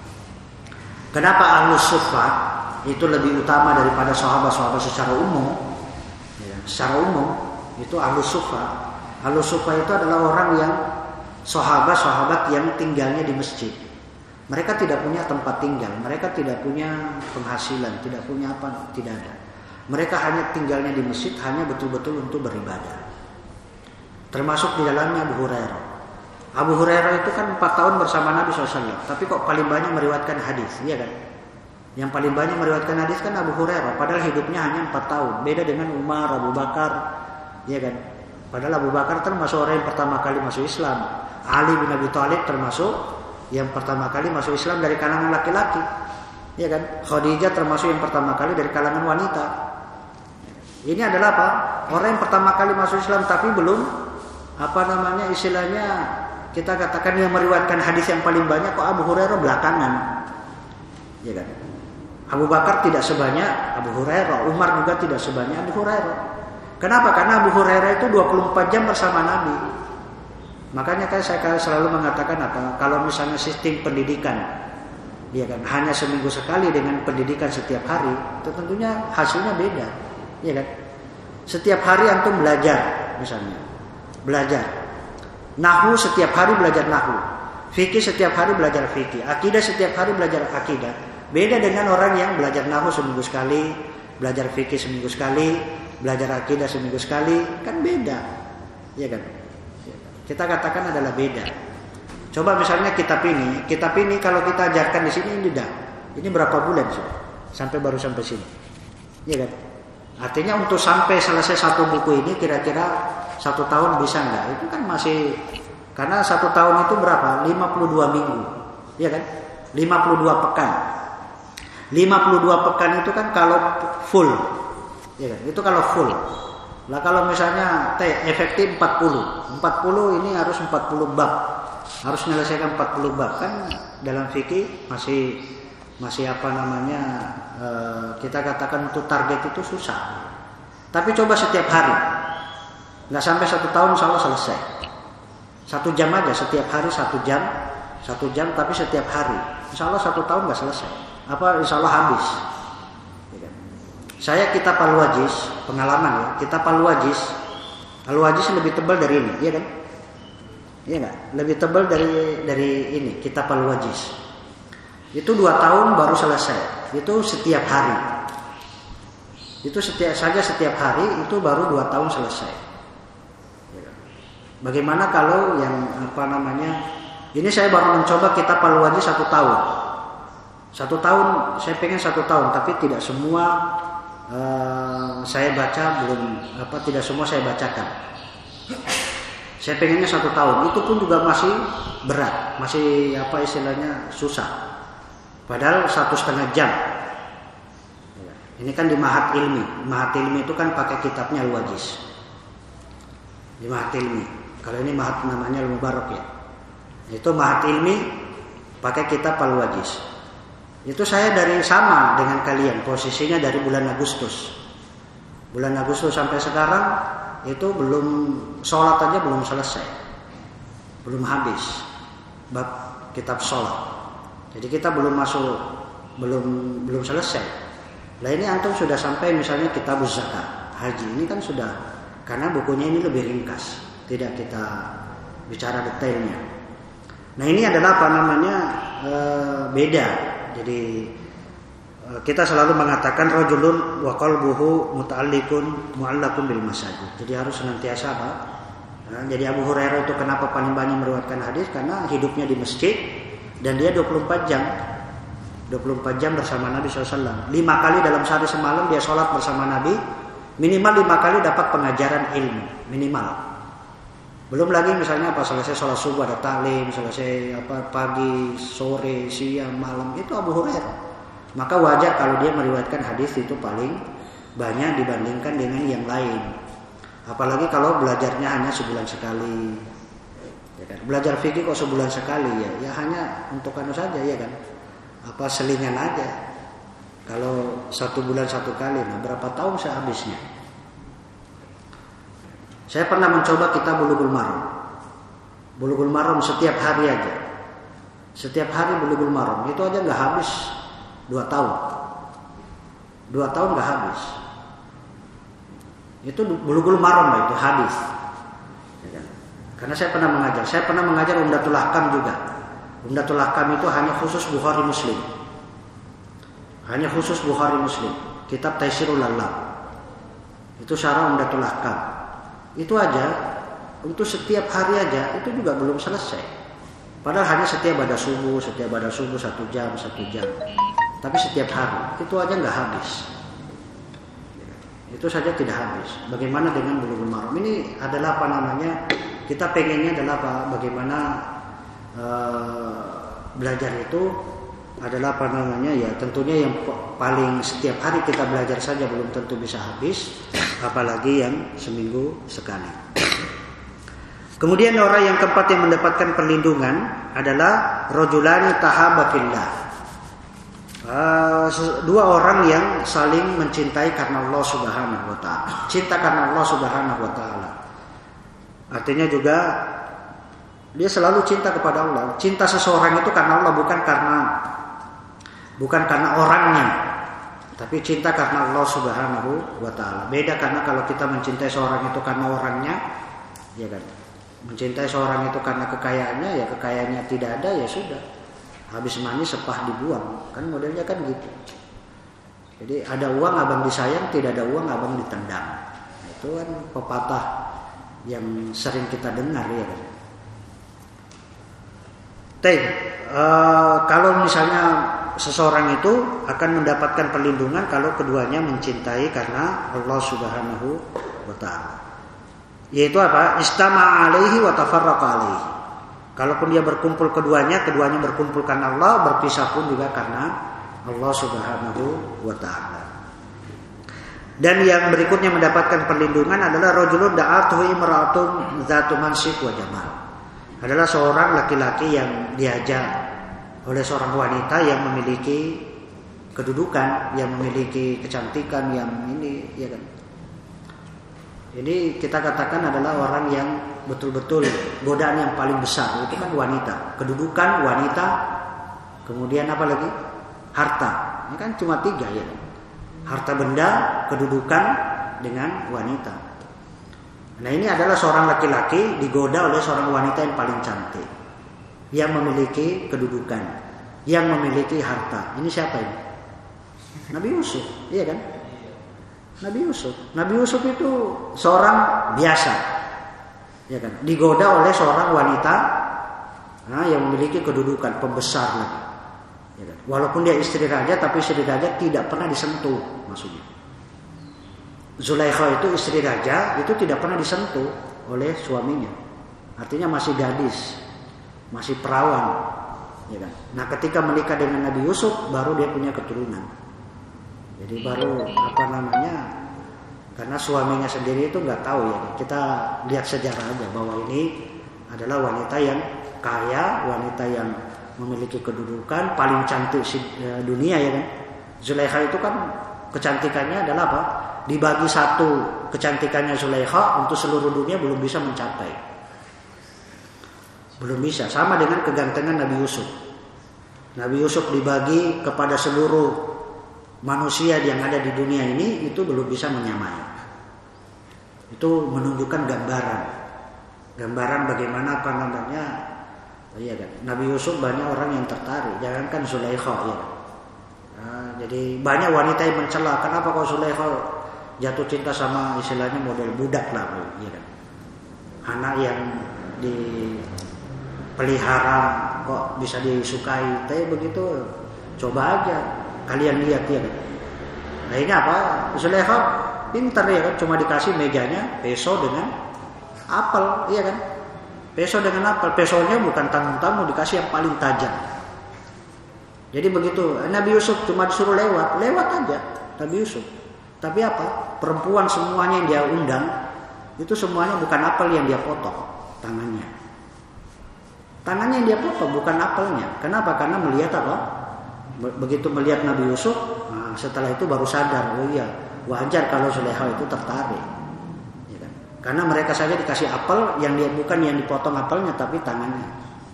S1: Kenapa Ahlus Suffah itu lebih utama daripada sahabat-sahabat secara umum? Ya, secara umum itu Ahlus Suffah. Ahlus Suffah itu adalah orang yang sahabat-sahabat yang tinggalnya di masjid. Mereka tidak punya tempat tinggal, mereka tidak punya penghasilan, tidak punya apa, tidak ada. Mereka hanya tinggalnya di masjid, hanya betul-betul untuk beribadah. Termasuk di dalamnya Abu Hurairah. Abu Hurairah itu kan empat tahun bersama Nabi shallallahu alaihi wasallam, tapi kok paling banyak meriwayatkan hadis, iya kan? Yang paling banyak meriwayatkan hadis kan Abu Hurairah, padahal hidupnya hanya empat tahun. Beda dengan Umar, Abu Bakar, iya kan? Padahal Abu Bakar termasuk orang yang pertama kali masuk Islam. Ali bin Abi Thalib termasuk yang pertama kali masuk Islam dari kalangan laki-laki, ya kan? Khadijah termasuk yang pertama kali dari kalangan wanita. Ini adalah apa? Orang yang pertama kali masuk Islam tapi belum apa namanya istilahnya kita katakan yang meriwayatkan hadis yang paling banyak kok Abu Hurairah belakangan, ya kan? Abu Bakar tidak sebanyak Abu Hurairah, Umar juga tidak sebanyak Abu Hurairah. Kenapa? Karena Abu Hurairah itu dua puluh empat jam bersama Nabi. Makanya kan saya selalu mengatakan apa? Kalau misalnya sistem pendidikan, ya kan, hanya seminggu sekali dengan pendidikan setiap hari, itu tentunya hasilnya beda, ya kan? Setiap hari antum belajar, misalnya, belajar. Nahwu setiap hari belajar nahwu, fikih setiap hari belajar fikih, akidah setiap hari belajar akidah. Beda dengan orang yang belajar nahwu seminggu sekali, belajar fikih seminggu sekali, belajar akidah seminggu sekali, kan beda, ya kan? Kita katakan adalah beda. Coba misalnya kitab ini, kitab ini kalau kita ajarkan di sini ini dah, ini berapa bulan sih? Sampai baru sampai sini, ya kan? Artinya untuk sampai selesai satu buku ini kira-kira satu tahun bisa nggak? Itu kan masih karena satu tahun itu berapa? lima puluh dua minggu, ya kan? lima puluh dua pekan. lima puluh dua pekan itu kan kalau full, ya kan? Itu kalau full. Lah kalau misalnya T efektif empat puluh. empat puluh ini harus empat puluh bab. Harus menyelesaikan empat puluh bab kan dalam fikih masih masih apa namanya e, kita katakan untuk target itu susah. Tapi coba setiap hari. Enggak sampai satu tahun insya Allah selesai. Satu jam aja setiap hari satu jam, satu jam tapi setiap hari. Insya Allah satu tahun enggak selesai. Apa insya Allah habis. Saya kitab Al-Wajiz, pengalaman ya, kitab Al-Wajiz. Al-Wajiz lebih tebal dari ini, iya kan? Iya enggak? Lebih tebal dari dari ini, kitab Al-Wajiz. Itu dua tahun baru selesai. Itu setiap hari. Itu setiap saja setiap hari itu baru dua tahun selesai. Bagaimana kalau yang apa namanya? Ini saya baru mencoba kitab Al-Wajiz satu tahun. Satu tahun saya pengen satu tahun, tapi tidak semua uh, saya baca belum apa tidak semua saya bacakan. Saya pengennya satu tahun. Itu pun juga masih berat, masih apa istilahnya susah. Padahal satu setengah jam. Ini kan di Mahat Ilmi. Mahat Ilmi itu kan pakai kitabnya Al-Wajiz. Di Mahat Ilmi. Kalau ini Mahat namanya Al-Mubarak ya. Itu Mahat Ilmi pakai kitab Al-Wajiz. Itu saya dari sama dengan kalian. Posisinya dari bulan Agustus. Bulan Agustus sampai sekarang itu belum sholat aja belum selesai. Belum habis bab kitab sholat. Jadi kita belum masuk, belum belum selesai. Nah ini antum sudah sampai misalnya kitab zakat, haji ini kan sudah, karena bukunya ini lebih ringkas, tidak kita bicara detailnya. Nah ini adalah apa namanya e, beda. Jadi e, kita selalu mengatakan rajulun wa qalbuhu muta'alliqun mu'allaqun bil masajid. Jadi harus senantiasa apa? Nah, jadi Abu Hurairah itu kenapa paling banyak meriwayatkan hadis? Karena hidupnya di masjid dan dia dua puluh empat jam. dua puluh empat jam bersama Nabi shallallahu alaihi wasallam. Lima kali dalam sehari semalam dia sholat bersama Nabi. Minimal lima kali dapat pengajaran ilmu. Minimal. Belum lagi misalnya apa selesai sholat subuh ada taklim, selesai apa pagi, sore, siang, malam. Itu Abu Hurairah. Maka wajar kalau dia meriwayatkan hadis itu paling banyak dibandingkan dengan yang lain. Apalagi kalau belajarnya hanya sebulan sekali. Ya kan? Belajar fikih kok sebulan sekali ya. Ya hanya untuk anu saja ya kan. Apa selingan aja. Kalau satu bulan satu kali, nah berapa tahun saya habisnya? Saya pernah mencoba kitab Bulughul Maram. Bulughul Maram setiap hari aja. Setiap hari Bulughul Maram itu aja nggak habis dua tahun. Dua tahun nggak habis. Itu Bulughul Maram itu hadis. Karena saya pernah mengajar. Saya pernah mengajar Umdatul Ahkam juga. Umdatul Ahkam itu hanya khusus Bukhari Muslim. Hanya khusus Bukhari Muslim. Kitab Taisirul Alam. Itu syarah Umdatul Ahkam. Itu aja. Untuk setiap hari aja. Itu juga belum selesai. Padahal hanya setiap pada subuh. Setiap pada subuh satu jam. Satu jam. Tapi setiap hari. Itu aja gak habis. Itu saja tidak habis. Bagaimana dengan Bulughul Maram? Ini adalah apa namanya? Kita pengennya adalah apa? Bagaimana Uh, belajar itu adalah apa namanya ya tentunya yang paling setiap hari kita belajar saja belum tentu bisa habis, apalagi yang seminggu sekali. Kemudian orang yang keempat yang mendapatkan perlindungan adalah rajulani tahaba fillah. Uh, dua orang yang saling mencintai karena Allah Subhanahu wa taala. Cinta karena Allah Subhanahu wa taala. Artinya juga dia selalu cinta kepada Allah. Cinta seseorang itu karena Allah, bukan karena bukan karena orangnya, tapi cinta karena Allah Subhanahu wa taala. Beda karena kalau kita mencintai seorang itu karena orangnya, ya kan. Mencintai seorang itu karena kekayaannya, ya kekayaannya tidak ada ya sudah. Habis manis sepah dibuang. Kan modelnya kan gitu. Jadi ada uang abang disayang, tidak ada uang abang ditendang. Itu kan pepatah yang sering kita dengar ya kan. Tapi, uh, kalau misalnya seseorang itu akan mendapatkan perlindungan kalau keduanya mencintai karena Allah Subhanahu wa taala. Yaitu apa? Istama'a alaihi wa tafarraqa alaihi. Kalaupun dia berkumpul keduanya, keduanya berkumpul karena Allah, berpisah pun juga karena Allah Subhanahu wa taala. Dan yang berikutnya mendapatkan perlindungan adalah rajulun da'atuhu imra'atun dzatu mansib wa jamal. Adalah seorang laki-laki yang diajak oleh seorang wanita yang memiliki kedudukan, yang memiliki kecantikan, yang ini, ya kan. Ini kita katakan adalah orang yang betul-betul godaan yang paling besar itu kan wanita, kedudukan wanita, kemudian apa lagi? Harta. Ini kan cuma tiga ya. Harta benda, kedudukan dengan wanita. Nah ini adalah seorang laki-laki digoda oleh seorang wanita yang paling cantik, yang memiliki kedudukan, yang memiliki harta. Ini siapa ini? Nabi Yusuf, iya kan? Nabi Yusuf. Nabi Yusuf itu seorang biasa, ya kan? Digoda oleh seorang wanita nah, yang memiliki kedudukan pembesar lagi. Ya kan? Walaupun dia istri raja, tapi istri raja tidak pernah disentuh, maksudnya. Zulaikha itu istri raja, itu tidak pernah disentuh oleh suaminya. Artinya masih gadis, masih perawan. Ya kan? Nah, ketika menikah dengan Nabi Yusuf, baru dia punya keturunan. Jadi baru apa namanya? Karena suaminya sendiri itu nggak tahu ya. Kita lihat sejarah aja bahwa ini adalah wanita yang kaya, wanita yang memiliki kedudukan, paling cantik dunia ya kan. Zulaikha itu kan kecantikannya adalah apa? Dibagi satu kecantikannya Zulaikha untuk seluruh dunia belum bisa mencapai. Belum bisa. Sama dengan kegantengan Nabi Yusuf. Nabi Yusuf dibagi kepada seluruh manusia yang ada di dunia ini, itu belum bisa menyamai. Itu menunjukkan gambaran. Gambaran bagaimana apa namanya? Iya kan. Nabi Yusuf banyak orang yang tertarik. Jangankan Zulaikha ya. Nah, jadi banyak wanita yang mencela. Kenapa kok Zulaikha jatuh cinta sama istilahnya model budak lah, ya kan? Anak yang dipelihara kok bisa disukai. Tapi begitu, coba aja kalian lihat ya kan. Nah ini apa? Zulaikha pintar ya kan, cuma dikasih mejanya peso dengan apel, iya kan? Peso dengan apel, pesonya bukan tanggung-tanggung, dikasih yang paling tajam. Jadi begitu, Nabi Yusuf cuma disuruh lewat, lewat aja Nabi Yusuf. Tapi apa? Perempuan semuanya yang dia undang itu semuanya bukan apel yang dia potong tangannya. Tangannya yang dia potong bukan apelnya. Kenapa? Karena melihat apa? Begitu melihat Nabi Yusuf, nah setelah itu baru sadar, oh iya, wajar kalau Zulaikha itu tertarik. Ya kan? Karena mereka saja dikasih apel yang dia bukan yang dipotong apelnya tapi tangannya.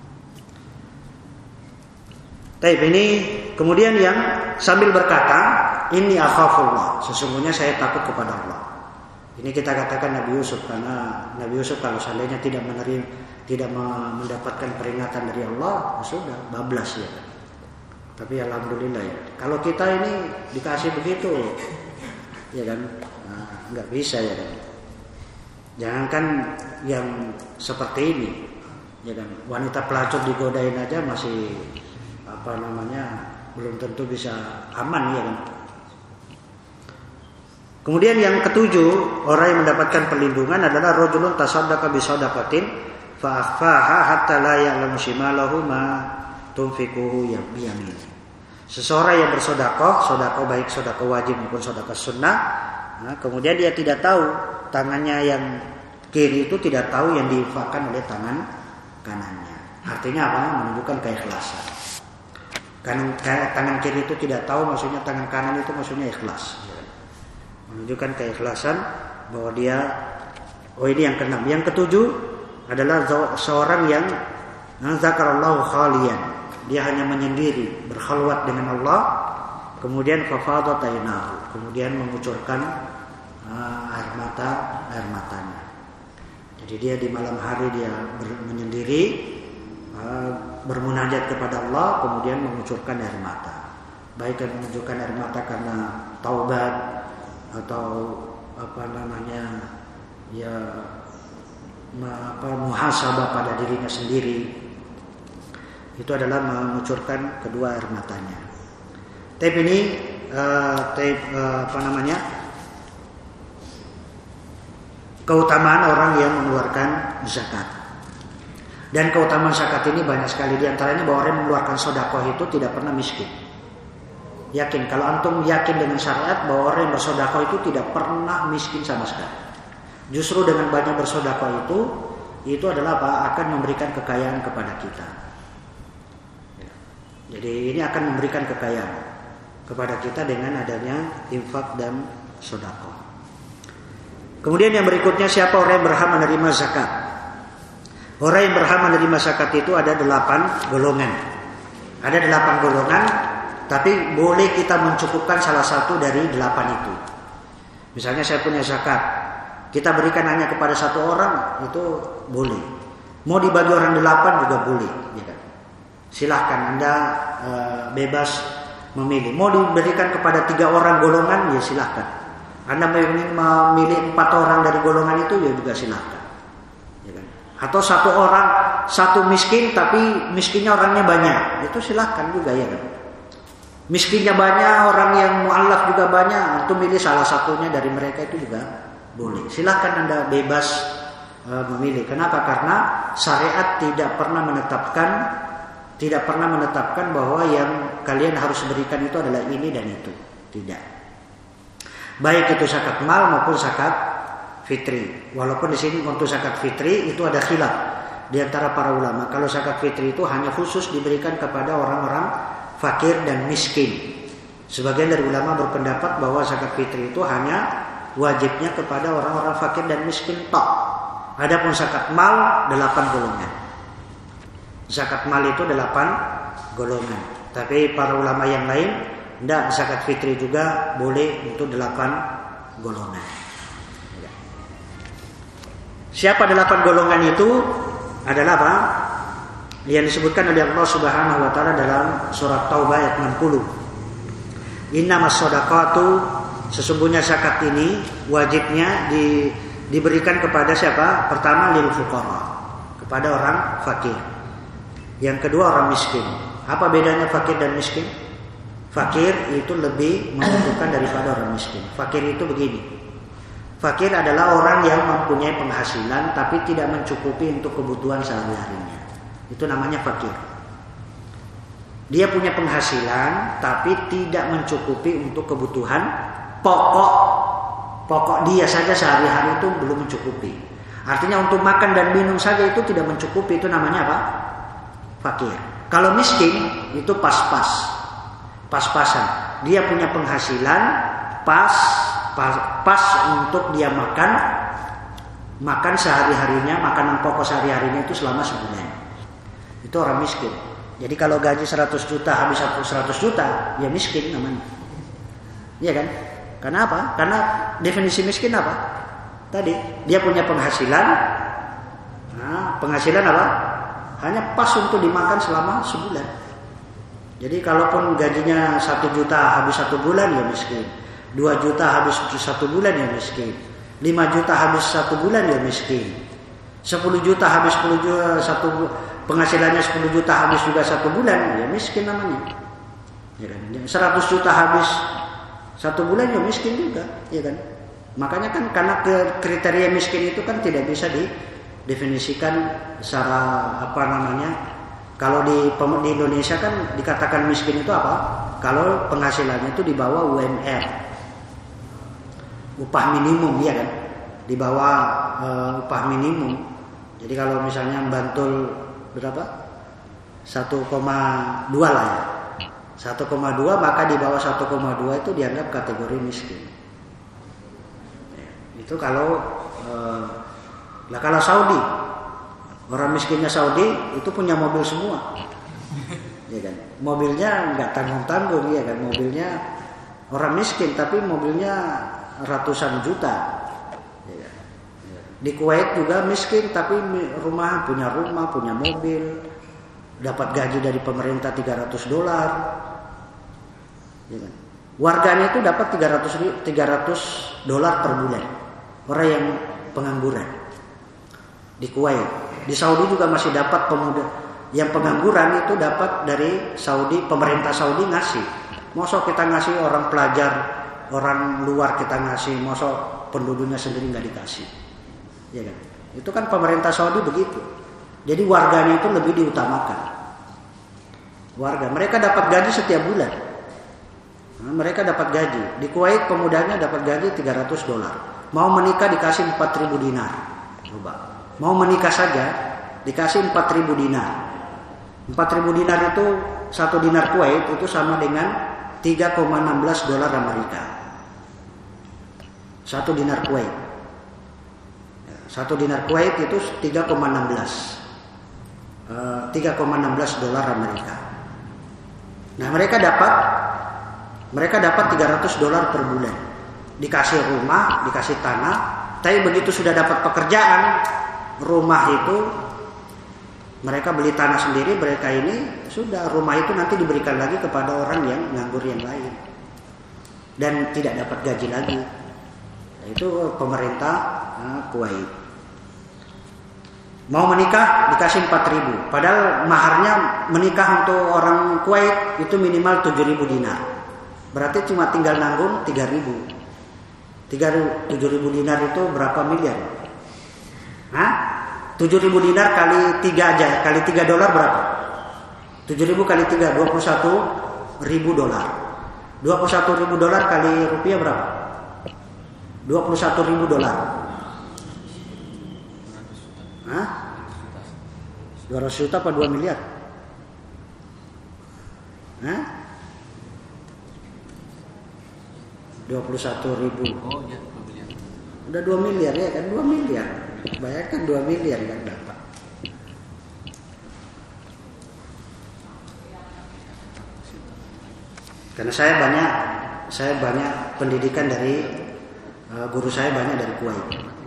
S1: Baik, ini kemudian yang sambil berkata, ini akhafullah, sesungguhnya saya takut kepada Allah. Ini kita katakan Nabi Yusuf karena Nabi Yusuf kalau seandainya tidak menerima, tidak mendapatkan peringatan dari Allah, sudah bablas ya. Tapi alhamdulillah ya. Kalau kita ini dikasih begitu, ya kan, nah, nggak bisa ya kan. Jangankan yang seperti ini, ya kan, wanita pelacur digodain aja masih apa namanya belum tentu bisa aman ya kan. Kemudian yang ketujuh, orang yang mendapatkan perlindungan adalah rajulun tasaddaqa bi shadaqatin fa akhfaha hatta la ya'lamu shimalahu ma tunfiquhu biyaminihi. Seseorang yang bersedekah, sedekah baik sedekah wajib maupun sedekah sunnah, nah, kemudian dia tidak tahu tangannya yang kiri itu tidak tahu yang diinfakkan oleh tangan kanannya. Artinya apa? Menunjukkan keikhlasan. Kan tangan kiri itu tidak tahu, maksudnya tangan kanan itu maksudnya ikhlas. Menunjukkan keikhlasan bahwa dia, oh ini yang keenam. Yang ketujuh adalah seorang yang zakarallahu khaliyan. Dia hanya menyendiri, berkhalwat dengan Allah, kemudian fafadat aynahu, kemudian mengucurkan uh, air mata, air matanya. Jadi dia di malam hari dia menyendiri, uh, bermunajat kepada Allah, kemudian mengucurkan air mata. Baik yang mengucurkan air mata karena taubat atau apa namanya ya apa muhasabah pada dirinya sendiri. Itu adalah mengucurkan kedua air matanya. Taib ini uh, taib uh, apa namanya keutamaan orang yang mengeluarkan zakat. Dan keutamaan zakat ini banyak sekali, di antaranya bahwa orang yang mengeluarkan sedekah itu tidak pernah miskin. Yakin, kalau antum yakin dengan syariat bahwa orang yang bersedekah itu tidak pernah miskin sama sekali. Justru dengan banyak bersedekah itu itu adalah apa? Akan memberikan kekayaan kepada kita. Jadi ini akan memberikan kekayaan kepada kita dengan adanya infak dan sedekah. Kemudian yang berikutnya, siapa orang yang berhak menerima zakat? Orang yang berhak menerima zakat itu ada delapan golongan. Ada delapan golongan, tapi boleh kita mencukupkan salah satu dari delapan itu. Misalnya saya punya zakat, kita berikan hanya kepada satu orang, itu boleh. Mau dibagi orang delapan juga boleh, ya kan? Silahkan Anda e, bebas memilih. Mau diberikan kepada tiga orang golongan, ya silahkan. Anda memilih empat orang dari golongan itu ya juga silakan. Ya kan? Atau satu orang, satu miskin tapi miskinnya orangnya banyak, itu silakan juga ya kan. Miskinnya banyak, orang yang mu'allaf juga banyak, untuk milih salah satunya dari mereka itu juga boleh. Silakan Anda bebas uh, memilih. Kenapa? Karena syariat tidak pernah menetapkan tidak pernah menetapkan bahwa yang kalian harus berikan itu adalah ini dan itu. Tidak. Baik itu zakat mal maupun zakat fitri. Walaupun di sini untuk zakat fitri itu ada khilaf di antara para ulama. Kalau zakat fitri itu hanya khusus diberikan kepada orang-orang fakir dan miskin. Sebagian dari ulama berpendapat bahwa zakat fitri itu hanya wajibnya kepada orang-orang fakir dan miskin tok. Adapun zakat mal delapan golongan. Zakat mal itu delapan golongan. Tapi para ulama yang lain tidak, zakat fitri juga boleh untuk delapan golongan. Siapa delapan golongan itu adalah apa? Yang disebutkan oleh Allah Subhanahu wa taala dalam surat Taubah ayat enam puluh. Innamas shadaqatu, sesungguhnya zakat ini wajibnya di, diberikan kepada siapa? Pertama lil fuqara, kepada orang fakir. Yang kedua orang miskin. Apa bedanya fakir dan miskin? Fakir itu lebih membutuhkan daripada orang miskin. Fakir itu begini. Fakir adalah orang yang mempunyai penghasilan tapi tidak mencukupi untuk kebutuhan sehari-harinya. Itu namanya fakir. Dia punya penghasilan tapi tidak mencukupi untuk kebutuhan pokok. Pokok dia saja sehari-hari itu belum mencukupi. Artinya untuk makan dan minum saja itu tidak mencukupi. Itu namanya apa? Fakir. Kalau miskin itu pas-pas. Pas-pasan. Dia punya penghasilan pas, pas pas untuk dia makan makan sehari-harinya, makanan pokok sehari-harinya itu selama sebulan. Itu orang miskin. Jadi kalau gaji seratus juta habis seratus juta, ya miskin namanya. Iya kan? Karena apa? Karena definisi miskin apa? Tadi dia punya penghasilan. Nah, penghasilan apa? Hanya pas untuk dimakan selama sebulan. Jadi kalaupun gajinya satu juta habis satu bulan ya miskin. dua juta habis satu bulan ya miskin. lima juta habis satu bulan ya miskin. sepuluh juta habis sepuluh juta satu penghasilannya sepuluh juta habis juga satu bulan ya miskin namanya. Ya kan? seratus juta habis satu bulan ya miskin juga, ya kan? Makanya kan karena kriteria miskin itu kan tidak bisa didefinisikan secara apa namanya. Kalau di, di Indonesia kan dikatakan miskin itu apa? Kalau penghasilannya itu di bawah U M R, upah minimum, ya kan? Di bawah uh, upah minimum. Jadi kalau misalnya Bantul berapa? satu koma dua lah ya. satu koma dua maka di bawah satu koma dua itu dianggap kategori miskin. Ya, itu kalau uh, lah kalau Saudi, orang miskinnya Saudi itu punya mobil semua, ya kan? Mobilnya nggak tanggung-tanggung, ya kan? Mobilnya orang miskin tapi mobilnya ratusan juta. Ya kan? Di Kuwait juga miskin tapi rumah punya rumah, punya mobil, dapat gaji dari pemerintah tiga ratus dolar. Ya kan? Warganya itu dapat tiga ratus dolar per bulan. Orang yang pengangguran di Kuwait. Di Saudi juga masih dapat pemuda yang pengangguran itu dapat dari Saudi, pemerintah Saudi ngasih. Mosok kita ngasih orang pelajar, orang luar kita ngasih, mosok penduduknya sendiri nggak dikasih. Ya kan? Itu kan pemerintah Saudi begitu. Jadi warganya itu lebih diutamakan. Warga, mereka dapat gaji setiap bulan. Nah, mereka dapat gaji. Di Kuwait pemudanya dapat gaji tiga ratus dolar. Mau menikah dikasih empat ribu dinar. Coba. Mau menikah saja dikasih empat ribu dinar. empat ribu dinar itu satu dinar Kuwait itu sama dengan tiga koma satu enam dolar Amerika. Satu dinar Kuwait. Satu dinar Kuwait itu tiga koma satu enam tiga koma satu enam dolar Amerika. Nah, mereka dapat mereka dapat tiga ratus dolar per bulan. Dikasih rumah, dikasih tanah, tapi begitu sudah dapat pekerjaan, rumah itu mereka beli tanah sendiri, mereka ini sudah rumah itu nanti diberikan lagi kepada orang yang nganggur yang lain dan tidak dapat gaji lagi. Itu pemerintah uh, Kuwait. Mau menikah dikasih empat ribu. Padahal maharnya menikah untuk orang Kuwait itu minimal tujuh ribu dinar. Berarti cuma tinggal nanggung tiga ribu. tujuh ribu dinar itu berapa miliar? Hah? tujuh ribu dinar kali tiga aja. Kali tiga dolar berapa? tujuh ribu kali tiga, dua puluh satu ribu dolar. dua puluh satu ribu dolar kali rupiah berapa? dua puluh satu ribu dolar. Hah? dua ratus juta apa dua miliar? Hah? dua puluh satu ribu.
S2: Oh ya, dua miliar.
S1: Udah dua miliar ya kan? dua miliar. Bayarkan dua miliar kan dapat. Karena saya banyak saya banyak pendidikan dari uh, guru saya banyak dari Kuwait.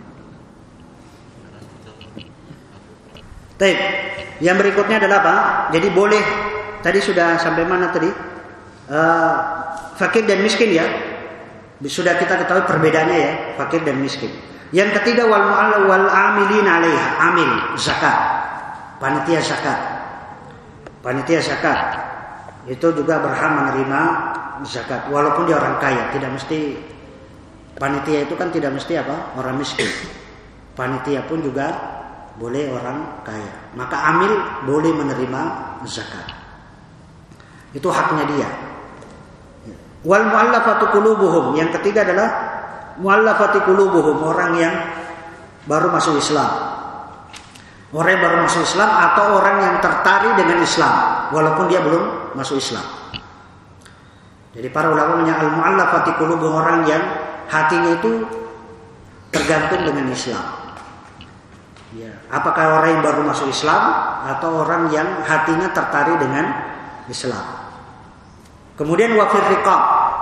S1: Baik, yang berikutnya adalah apa? Jadi boleh tadi sudah sampai mana tadi? Uh, fakir dan miskin ya. Sudah kita ketahui perbedaannya ya, fakir dan miskin. Yang ketiga wal mu'alla wal amilin 'alaiha, amil zakat. Panitia zakat. Panitia zakat itu juga berhak menerima zakat walaupun dia orang kaya. Tidak mesti panitia itu kan tidak mesti apa? Orang miskin. Panitia pun juga boleh orang kaya. Maka amil boleh menerima zakat. Itu haknya dia. Wal mu'allafatu qulubuhum. Yang ketiga adalah mu'allafati qulubuhum, orang yang baru masuk Islam. Orang yang baru masuk Islam atau orang yang tertarik dengan Islam walaupun dia belum masuk Islam. Jadi para ulama menyebut al-mu'allafati qulubuhum, orang yang hatinya itu tergantung dengan Islam. Ya, apakah orang yang baru masuk Islam atau orang yang hatinya tertarik dengan Islam. Kemudian wa fir riqab.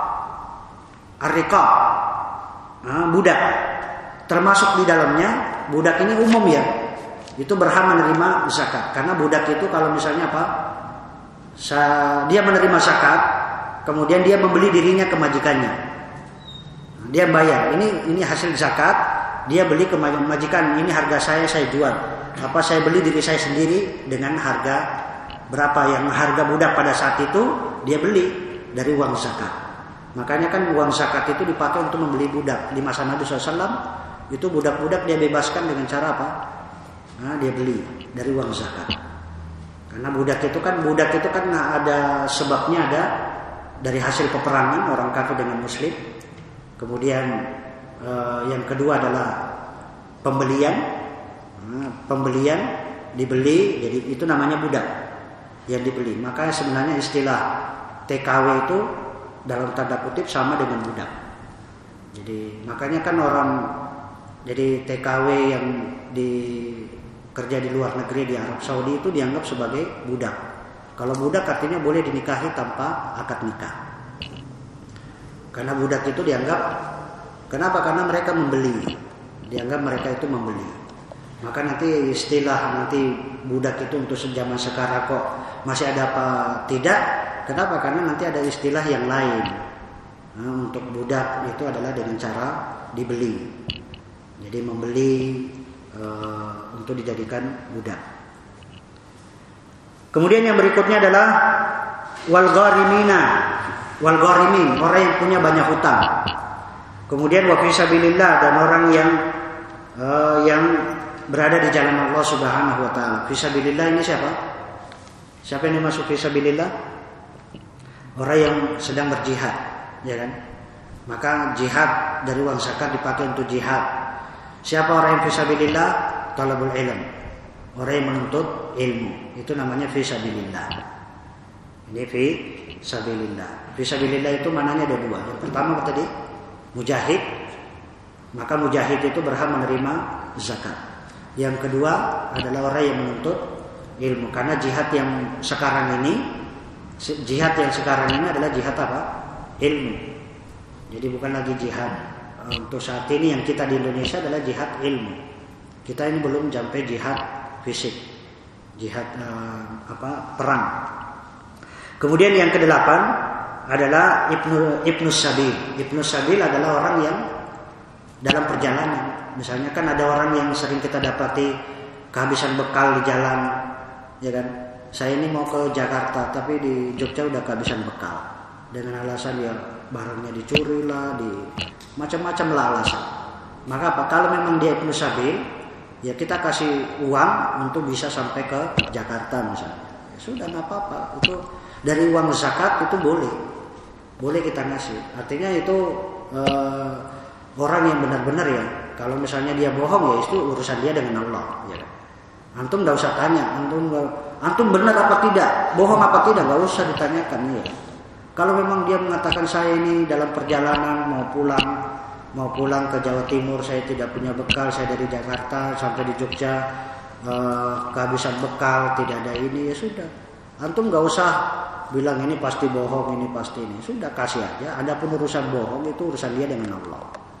S1: Ar-riqab. Nah, budak. Termasuk di dalamnya budak ini umum ya. Itu berhak menerima zakat. Karena budak itu kalau misalnya apa? Dia menerima zakat, kemudian dia membeli dirinya ke majikannya. Dia bayar. Ini ini hasil zakat, dia beli ke majikan, ini harga saya saya jual. Apa saya beli diri saya sendiri dengan harga berapa yang harga budak pada saat itu dia beli dari uang zakat. Makanya kan uang zakat itu dipakai untuk membeli budak. Di masa Nabi shallallahu alaihi wasallam itu budak-budak dia bebaskan dengan cara apa? Nah, dia beli dari uang zakat. Karena budak itu kan budak itu kan ada sebabnya, ada dari hasil peperangan orang kafir dengan muslim. Kemudian eh, yang kedua adalah pembelian. Nah, pembelian dibeli, jadi itu namanya budak yang dibeli. Maka sebenarnya istilah T K W itu dalam tanda kutip sama dengan budak. Jadi makanya kan orang jadi T K W yang di kerja di luar negeri di Arab Saudi itu dianggap sebagai budak. Kalau budak artinya boleh dinikahi tanpa akad nikah. Karena budak itu dianggap, kenapa? Karena mereka membeli. Dianggap mereka itu membeli. Maka nanti istilah nanti budak itu untuk zaman sekarang kok masih ada apa tidak? Kenapa? Karena nanti ada istilah yang lain. Nah, untuk budak itu adalah dengan cara dibeli. Jadi membeli Uh, untuk dijadikan budak. Kemudian yang berikutnya adalah wal gharimina, wal gharimin, orang yang punya banyak hutang. Kemudian wa fisabilillah, dan orang yang uh, yang berada di jalan Allah Subhanahu wa taala. Fisabilillah ini siapa? Siapa yang dimaksud fisabilillah? Orang yang sedang berjihad, ya kan? Maka jihad dari uang zakat dipakai untuk jihad. Siapa orang yang fisabilillah? Talabul ilm. Orang yang menuntut ilmu. Itu namanya fisabilillah. Ini fisabilillah. Fisabilillah itu maknanya ada dua. Yang pertama tadi mujahid. Maka mujahid itu berhak menerima zakat. Yang kedua adalah orang yang menuntut ilmu. Karena jihad yang sekarang ini, jihad yang sekarang ini adalah jihad apa? Ilmu. Jadi bukan lagi jihad untuk saat ini yang kita di Indonesia adalah jihad ilmu. Kita ini belum sampai jihad fisik, jihad uh, apa perang. Kemudian yang kedelapan adalah ibnu ibnu sabil. Ibnu sabil adalah orang yang dalam perjalanan. Misalnya kan ada orang yang sering kita dapati kehabisan bekal di jalan, ya kan? Saya ini mau ke Jakarta, tapi di Jogja udah kehabisan bekal. Dengan alasan ya barangnya dicuri lah, di macam-macam lah alasan. Maka apa? Kalau memang dia ibnu sabil, ya kita kasih uang untuk bisa sampai ke Jakarta misalnya. Ya sudah, nggak apa-apa. Itu dari uang zakat itu boleh, boleh kita ngasih. Artinya itu eh, orang yang benar-benar ya. Kalau misalnya dia bohong ya itu urusan dia dengan Allah. Ya. Antum nggak usah tanya, antum antum benar apa tidak, bohong apa tidak, nggak usah ditanyakan ya. Kalau memang dia mengatakan saya ini dalam perjalanan mau pulang, mau pulang ke Jawa Timur, saya tidak punya bekal, saya dari Jakarta sampai di Jogja eh, kehabisan bekal, tidak ada ini, ya sudah. Antum nggak usah bilang ini pasti bohong, ini pasti ini, sudah kasih aja. Adapun urusan bohong itu urusan dia dengan Allah.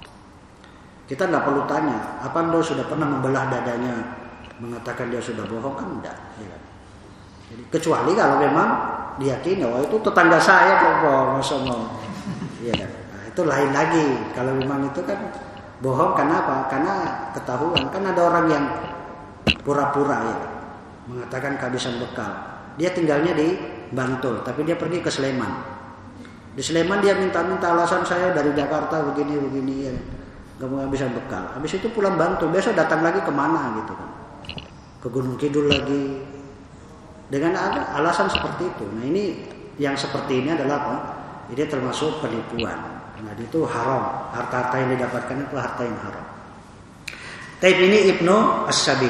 S1: Kita nggak perlu tanya, apa anda sudah pernah membelah dadanya mengatakan dia sudah bohong, kan enggak ya. Jadi kecuali kalau memang diyakini oh itu tetangga saya kok bohong, ngomong ya kan. Nah, itu lain lagi. Kalau memang itu kan bohong, karena apa? Karena ketahuan. Kan ada orang yang pura-pura ya mengatakan kehabisan bekal. Dia tinggalnya di Bantul, tapi dia pergi ke Sleman. Di Sleman dia minta-minta alasan saya dari Jakarta begini-begini ya, gak mau kehabisan bekal. Habis itu pulang Bantul, besok datang lagi kemana gitu kan? Ke Gunung Kidul lagi dengan ada alasan seperti itu. Nah ini yang seperti ini adalah apa? Ini termasuk penipuan. Nah itu haram. Harta-harta yang didapatkan itu harta yang haram. Taib ini Ibnu As-Sabil.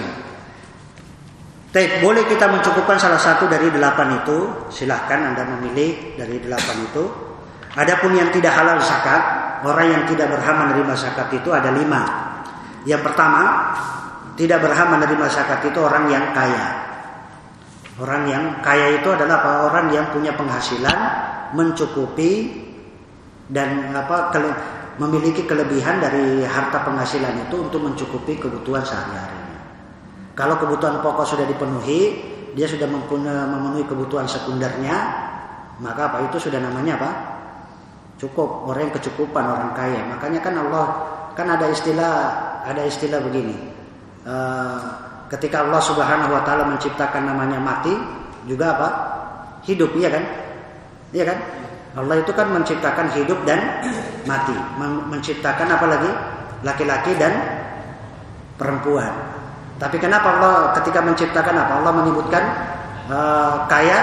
S1: Taib, boleh kita mencukupkan salah satu dari delapan itu, silahkan Anda memilih dari delapan itu. Adapun yang tidak halal zakat, orang yang tidak berhak menerima zakat itu ada lima. Yang pertama, tidak berhak menerima zakat itu orang yang kaya. Orang yang kaya itu adalah apa? Orang yang punya penghasilan mencukupi dan apa kele, memiliki kelebihan dari harta penghasilan itu untuk mencukupi kebutuhan sehari-harinya. Kalau kebutuhan pokok sudah dipenuhi, dia sudah mempunyai, memenuhi kebutuhan sekundernya, maka apa itu sudah namanya apa? Cukup. Orang yang kecukupan, orang kaya. Makanya kan Allah kan ada istilah ada istilah begini. Uh, ketika Allah Subhanahu wa taala menciptakan namanya mati, juga apa? Hidup, iya kan? Iya kan? Allah itu kan menciptakan hidup dan mati. Men- menciptakan apa lagi? Laki-laki dan perempuan. Tapi kenapa Allah ketika menciptakan apa? Allah menyebutkan uh, kaya,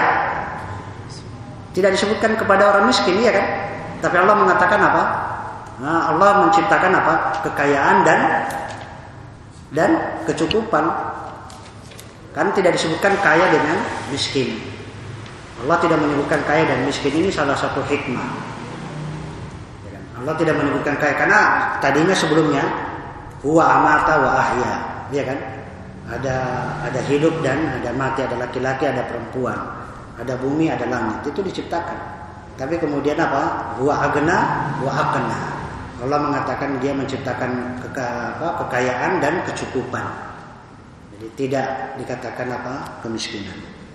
S1: tidak disebutkan kepada orang miskin, iya kan? Tapi Allah mengatakan apa? Nah, Allah menciptakan apa? Kekayaan dan dan kecukupan. Kan tidak disebutkan kaya dengan miskin. Allah tidak menyebutkan kaya dan miskin, ini salah satu hikmah. Allah tidak menyebutkan kaya karena tadinya sebelumnya huwa amata wa ahya, ya kan? Ada ada hidup dan ada mati, ada laki-laki, ada perempuan, ada bumi, ada langit, itu diciptakan. Tapi kemudian apa? Huwa agna wa aqna. Allah mengatakan dia menciptakan keka, apa, kekayaan dan kecukupan. Jadi tidak dikatakan apa? Kemiskinan.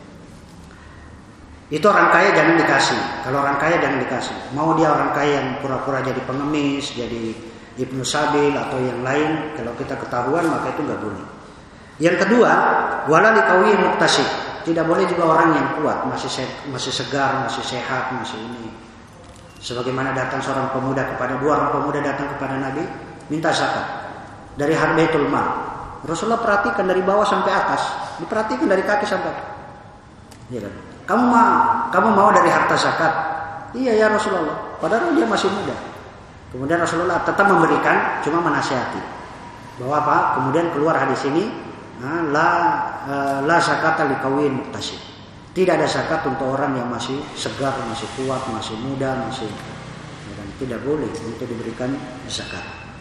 S1: Itu orang kaya jangan dikasih. Kalau orang kaya jangan dikasih. Mau dia orang kaya yang pura-pura jadi pengemis, jadi ibnu sabil atau yang lain, kalau kita ketahuan maka itu nggak boleh. Yang kedua, wala liqawi muktasib. Tidak boleh juga orang yang kuat, masih masih segar, masih sehat, masih ini. Sebagaimana datang seorang pemuda kepada dua orang pemuda datang kepada Nabi minta zakat dari harta Baitul Mal. Rasulullah perhatikan dari bawah sampai atas, diperhatikan dari kaki sampai atas. Ya kan? Kamu mau, kamu mau dari harta zakat? Iya ya Rasulullah. Padahal dia masih muda. Kemudian Rasulullah tetap memberikan, cuma menasihati bahwa apa? Kemudian keluar hadis ini, la la zakata liqawin muktasib. Tidak ada zakat untuk orang yang masih segar, masih kuat, masih muda, masih dan tidak boleh untuk diberikan zakat.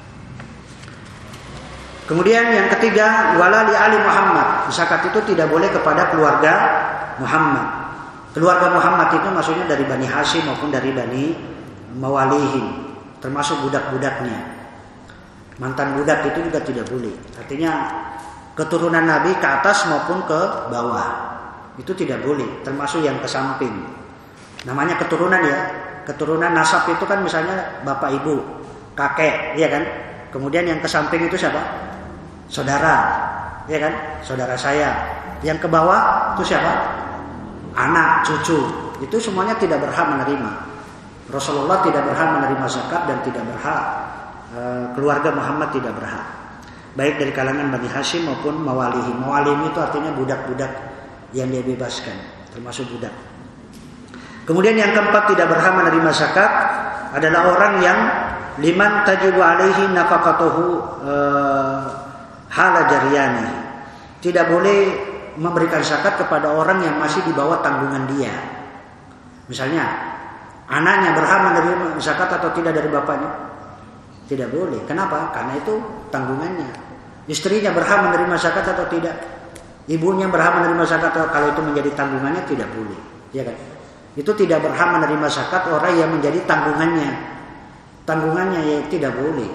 S1: Kemudian yang ketiga, wala li ali Muhammad. Zakat itu tidak boleh kepada keluarga Muhammad. Keluarga Muhammad itu maksudnya dari Bani Hashim maupun dari Bani Mawalihin, termasuk budak-budaknya. Mantan budak itu juga tidak boleh. Artinya keturunan Nabi ke atas maupun ke bawah. Itu tidak boleh, termasuk yang ke samping. Namanya keturunan ya. Keturunan nasab itu kan misalnya bapak ibu, kakek, iya kan? Kemudian yang ke samping itu siapa? Saudara, ya kan? Saudara saya. Yang ke bawah itu siapa? Anak, cucu. Itu semuanya tidak berhak menerima. Rasulullah tidak berhak menerima zakat dan tidak berhak e, keluarga Muhammad tidak berhak. Baik dari kalangan Bani Hashim maupun mawalihi. Mawalihi itu artinya budak-budak yang dia bebaskan, termasuk budak. Kemudian yang keempat tidak berhak menerima zakat adalah orang yang liman tajibu alaihi nafaqatuhu uh, hala jariyani. Tidak boleh memberikan zakat kepada orang yang masih di bawah tanggungan dia. Misalnya, anaknya berhak menerima zakat atau tidak dari bapaknya? Tidak boleh. Kenapa? Karena itu tanggungannya. Istrinya berhak menerima zakat atau tidak? Ibunya berhak menerima zakat atau kalau itu menjadi tanggungannya? Tidak boleh. Ya kan? Itu tidak berhak menerima zakat orang yang menjadi tanggungannya. Tanggungannya ya tidak boleh.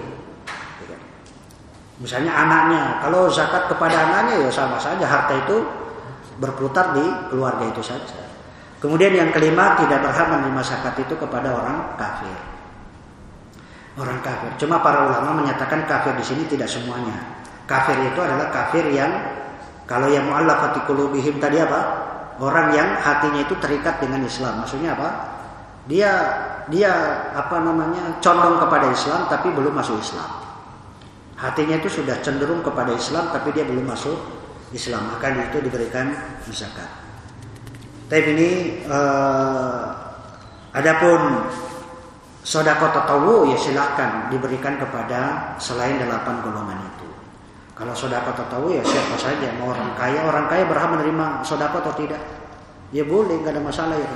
S1: Misalnya anaknya, kalau zakat kepada anaknya ya sama saja, harta itu berputar di keluarga itu saja. Kemudian yang kelima, tidak berhak menerima zakat itu kepada orang kafir. Orang kafir. Cuma para ulama menyatakan kafir di sini tidak semuanya. Kafir itu adalah kafir yang kalau yang mu'allafati qulubihim tadi apa? Orang yang hatinya itu terikat dengan Islam. Maksudnya apa? Dia dia apa namanya condong kepada Islam tapi belum masuk Islam. Hatinya itu sudah cenderung kepada Islam tapi dia belum masuk Islam, maka itu diberikan zakat. Tapi ini eh, adapun sedekah tatawu ya silakan diberikan kepada selain delapan golongan itu. Kalau sedekah tatawu ya siapa saja, mau orang kaya, orang kaya berhak menerima sedekah atau tidak? Ya boleh, nggak ada masalah ya.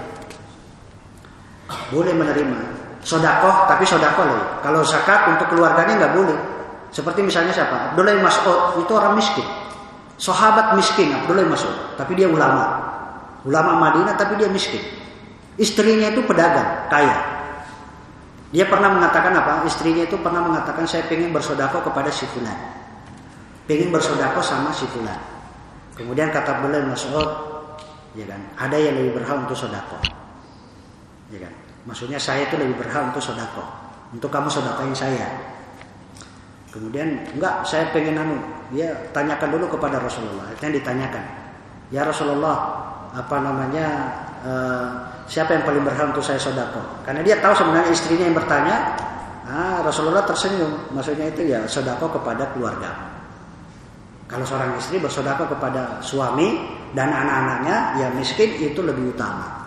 S1: Boleh menerima sedekah, tapi sedekah loh. Kalau zakat untuk keluarganya nggak boleh. Seperti misalnya siapa? Abdullah bin Mas'ud itu orang miskin, sahabat miskin Abdullah bin Mas'ud, tapi dia ulama, ulama Madinah, tapi dia miskin. Istrinya itu pedagang kaya. Dia pernah mengatakan apa? Istrinya itu pernah mengatakan saya pengen bersedekah kepada si fulan, pengen bersedekah sama si fulan. Kemudian kata Abdullah bin Mas'ud, ya kan, ada yang lebih berhak untuk sedekah. Ya kan? Maksudnya saya itu lebih berhak untuk sedekah. Untuk kamu sedekahin saya. Kemudian enggak, saya pengen anu. Dia tanyakan dulu kepada Rasulullah. Yang ditanyakan, ya Rasulullah, apa namanya? Uh, siapa yang paling berhak untuk saya sedekah? Karena dia tahu sebenarnya istrinya yang bertanya. Ah, Rasulullah tersenyum. Maksudnya itu ya sedekah kepada keluarga. Kalau seorang istri bersedekah kepada suami dan anak-anaknya yang miskin itu lebih utama.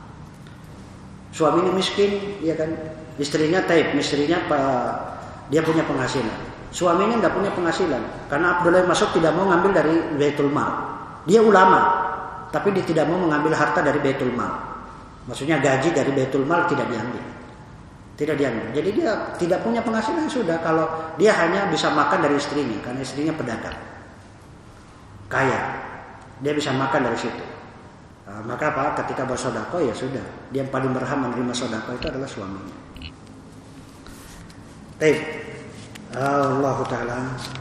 S1: Suaminya miskin, ya kan? Istrinya taib, istrinya dia punya penghasilan. Suaminya nggak punya penghasilan karena Abdullah bin Mas'ud tidak mau ngambil dari Baitul Mal. Dia ulama, tapi dia tidak mau mengambil harta dari Baitul Mal. Maksudnya gaji dari Baitul Mal tidak diambil, tidak diambil. Jadi dia tidak punya penghasilan sudah. Kalau dia hanya bisa makan dari istrinya karena istrinya pedagang, kaya, dia bisa makan dari situ. Nah, maka apa? Ketika bersedekah ya sudah. Dia yang paling berhak menerima sedekah itu adalah suaminya. Baik. Allah Taala.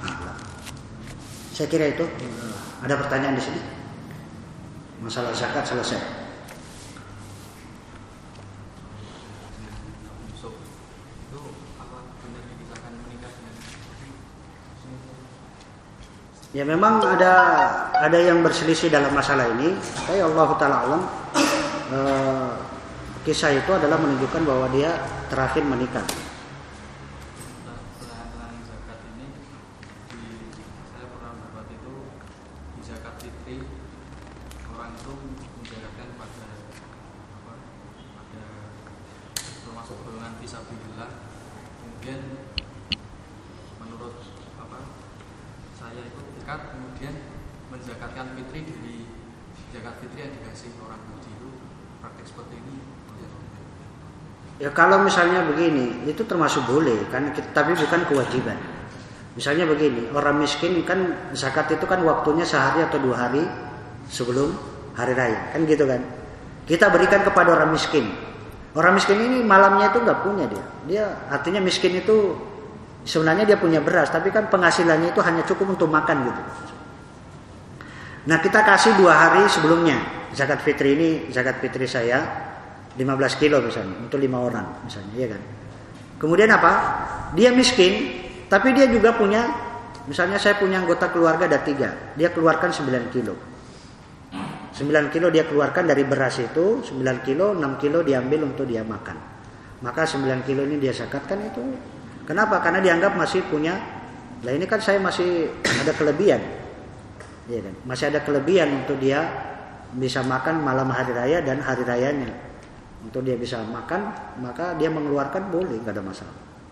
S1: Saya kira itu. Ada pertanyaan di sini? Masalah zakat selesai. Ya memang ada ada yang berselisih dalam masalah ini. Tapi Allah Taala alam, e, kisah itu adalah menunjukkan bahwa dia terakhir menikah.
S2: Zakat ini di, saya pernah berbuat itu di zakat fitri orang itu menjalankan pada apa? Pada termasuk golongan fisabilillah. Kemudian menurut apa? Saya itu dekat kemudian menzakatkan fitri dari zakat fitri yang dikasih orang haji itu praktek seperti ini.
S1: Ya kalau misalnya begini itu termasuk boleh kan, tapi bukan kewajiban. Misalnya begini, orang miskin kan zakat itu kan waktunya sehari atau dua hari sebelum hari raya kan gitu kan. Kita berikan kepada orang miskin. Orang miskin ini malamnya itu nggak punya dia. Dia artinya miskin itu sebenarnya dia punya beras, tapi kan penghasilannya itu hanya cukup untuk makan gitu. Nah kita kasih dua hari sebelumnya zakat fitri ini, zakat fitri saya lima belas kilo misalnya untuk lima orang misalnya, ya kan. Kemudian apa? Dia miskin, tapi dia juga punya, misalnya saya punya anggota keluarga ada tiga, dia keluarkan sembilan kilo. sembilan kilo dia keluarkan dari beras itu, sembilan kilo, enam kilo diambil untuk dia makan. Maka sembilan kilo ini dia zakatkan itu. Kenapa? Karena dianggap masih punya, lah ini kan saya masih ada kelebihan. Ya kan? Masih ada kelebihan untuk dia bisa makan malam hari raya dan hari rayanya. Untuk dia bisa makan, maka dia mengeluarkan boleh, nggak ada masalah.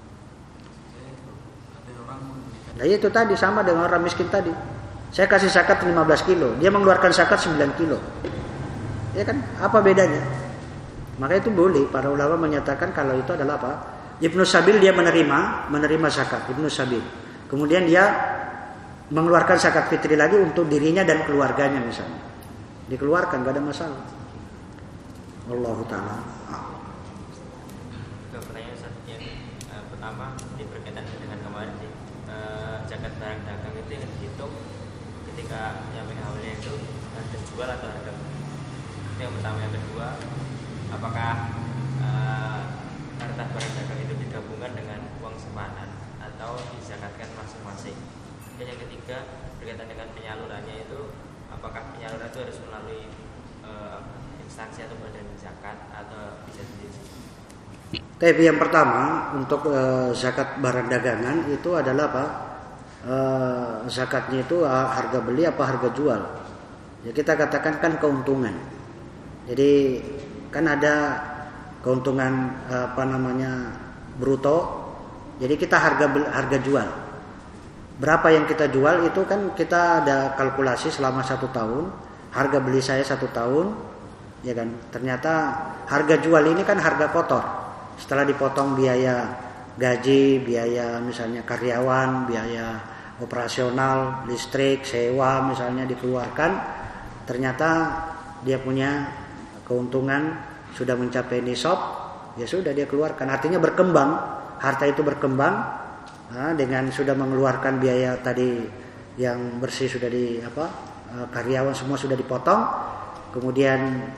S1: Nah itu tadi sama dengan orang miskin tadi. Saya kasih zakat lima belas kilo, dia mengeluarkan zakat sembilan kilo. Ya kan? Apa bedanya? Maka itu boleh. Para ulama menyatakan kalau itu adalah apa? Ibnu Sabil dia menerima, menerima zakat Ibnu Sabil. Kemudian dia mengeluarkan zakat fitri lagi untuk dirinya dan keluarganya misalnya. Dikeluarkan, nggak ada masalah. Allahu ta'ala.
S3: Pertanyaan yang uh, pertama berkaitan dengan kemarin sih, uh, zakat barang dagang itu yang dihitung ketika yang awalnya itu harga jual atau harga beli. Itu yang pertama. Yang kedua, apakah uh, harta barang dagang itu digabungkan dengan uang simpanan atau dizakatkan masing-masing. Dan yang ketiga berkaitan dengan penyalurannya itu, apakah penyaluran itu harus melalui uh, instansi atau badan zakat atau bisa sendiri?
S1: Tapi yang pertama untuk uh, zakat barang dagangan itu adalah apa? Uh, zakatnya itu uh, harga beli apa harga jual? Ya kita katakan kan keuntungan. Jadi kan ada keuntungan uh, apa namanya bruto. Jadi kita harga harga jual. Berapa yang kita jual itu kan kita ada kalkulasi selama satu tahun. Harga beli saya satu tahun. Ya kan, ternyata harga jual ini kan harga kotor. Setelah dipotong biaya gaji, biaya misalnya karyawan, biaya operasional, listrik, sewa misalnya dikeluarkan, ternyata dia punya keuntungan sudah mencapai nisab, ya sudah dia keluarkan. Artinya berkembang, harta itu berkembang nah, dengan sudah mengeluarkan biaya tadi yang bersih sudah di apa, karyawan semua sudah dipotong, kemudian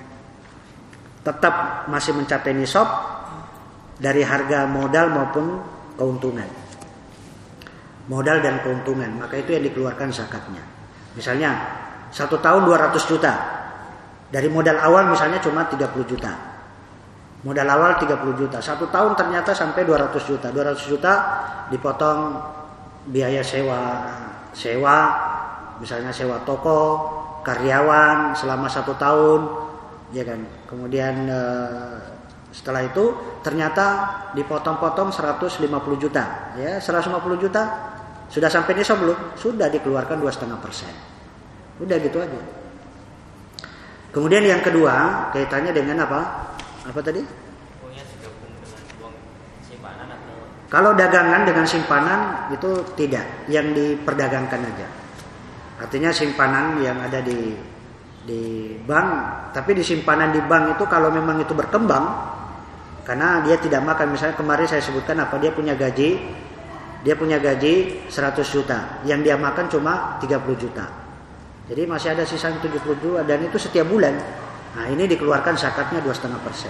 S1: tetap masih mencapai nisab dari harga modal maupun keuntungan. Modal dan keuntungan, maka itu yang dikeluarkan zakatnya. Misalnya satu tahun dua ratus juta. Dari modal awal misalnya cuma tiga puluh juta. Modal awal tiga puluh juta. Satu tahun ternyata sampai dua ratus juta. dua ratus juta dipotong biaya sewa sewa misalnya sewa toko, karyawan selama satu tahun. Ya kan. Kemudian eh, setelah itu ternyata dipotong-potong seratus lima puluh juta. Ya, seratus lima puluh juta sudah sampai nisab belum? Sudah dikeluarkan dua koma lima persen. Udah gitu aja. Kemudian yang kedua kaitannya dengan apa? Apa tadi?
S3: Uangnya digabung dengan uang simpanan atau?
S1: Kalau dagangan dengan simpanan itu tidak, yang diperdagangkan aja. Artinya simpanan yang ada di di bank, tapi di simpanan di bank itu kalau memang itu berkembang karena dia tidak makan, misalnya kemarin saya sebutkan apa, dia punya gaji dia punya gaji seratus juta, yang dia makan cuma tiga puluh juta, jadi masih ada sisa tujuh puluh juta dan itu setiap bulan. Nah ini dikeluarkan zakatnya dua koma lima persen.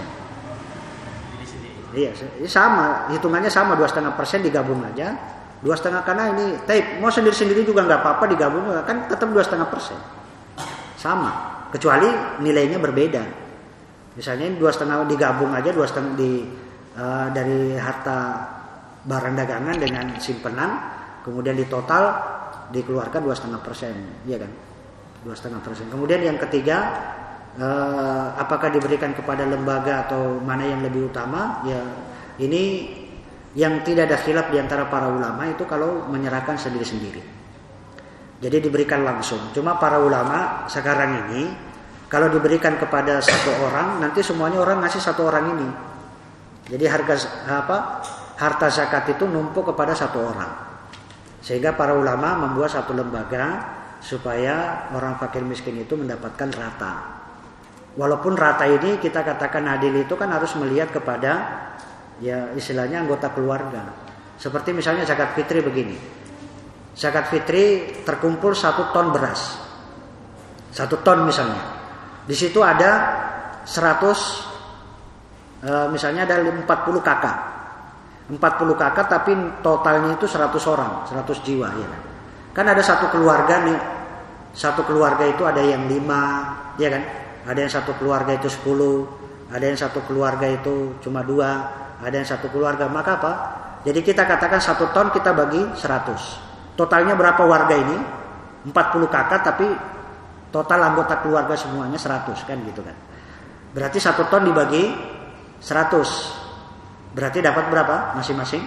S1: Iya sama, hitungannya sama, dua koma lima persen digabung aja, dua koma lima karena ini tape mau sendiri-sendiri juga nggak apa-apa, digabung kan tetap dua koma lima persen. Sama, kecuali nilainya berbeda. Misalnya dua setengah digabung aja dua setengah di uh, dari harta barang dagangan dengan simpanan, kemudian di total dikeluarkan dua setengah persen, iya kan? Dua setengah persen. Kemudian yang ketiga, uh, apakah diberikan kepada lembaga atau mana yang lebih utama? Ya, ini yang tidak ada khilaf di antara para ulama itu kalau menyerahkan sendiri-sendiri. Jadi diberikan langsung. Cuma para ulama sekarang ini kalau diberikan kepada satu orang, nanti semuanya orang ngasih satu orang ini. Jadi harga apa? Harta zakat itu numpuk kepada satu orang. Sehingga para ulama membuat satu lembaga supaya orang fakir miskin itu mendapatkan rata. Walaupun rata ini kita katakan adil itu kan harus melihat kepada ya istilahnya anggota keluarga. Seperti misalnya zakat fitri begini. Zakat fitri terkumpul satu ton beras, satu ton misalnya. Di situ ada seratus, e, misalnya ada empat puluh kakak. empat puluh kakak tapi totalnya itu seratus orang, seratus jiwa ya kan. Kan ada satu keluarga nih, satu keluarga itu ada yang lima, ya kan? Ada yang satu keluarga itu sepuluh, ada yang satu keluarga itu cuma dua, ada yang satu keluarga. Maka apa? Jadi kita katakan satu ton kita bagi seratus. Totalnya berapa warga ini? empat puluh kakak tapi total anggota keluarga semuanya seratus kan gitu kan. Berarti satu ton dibagi seratus. Berarti dapat berapa masing-masing?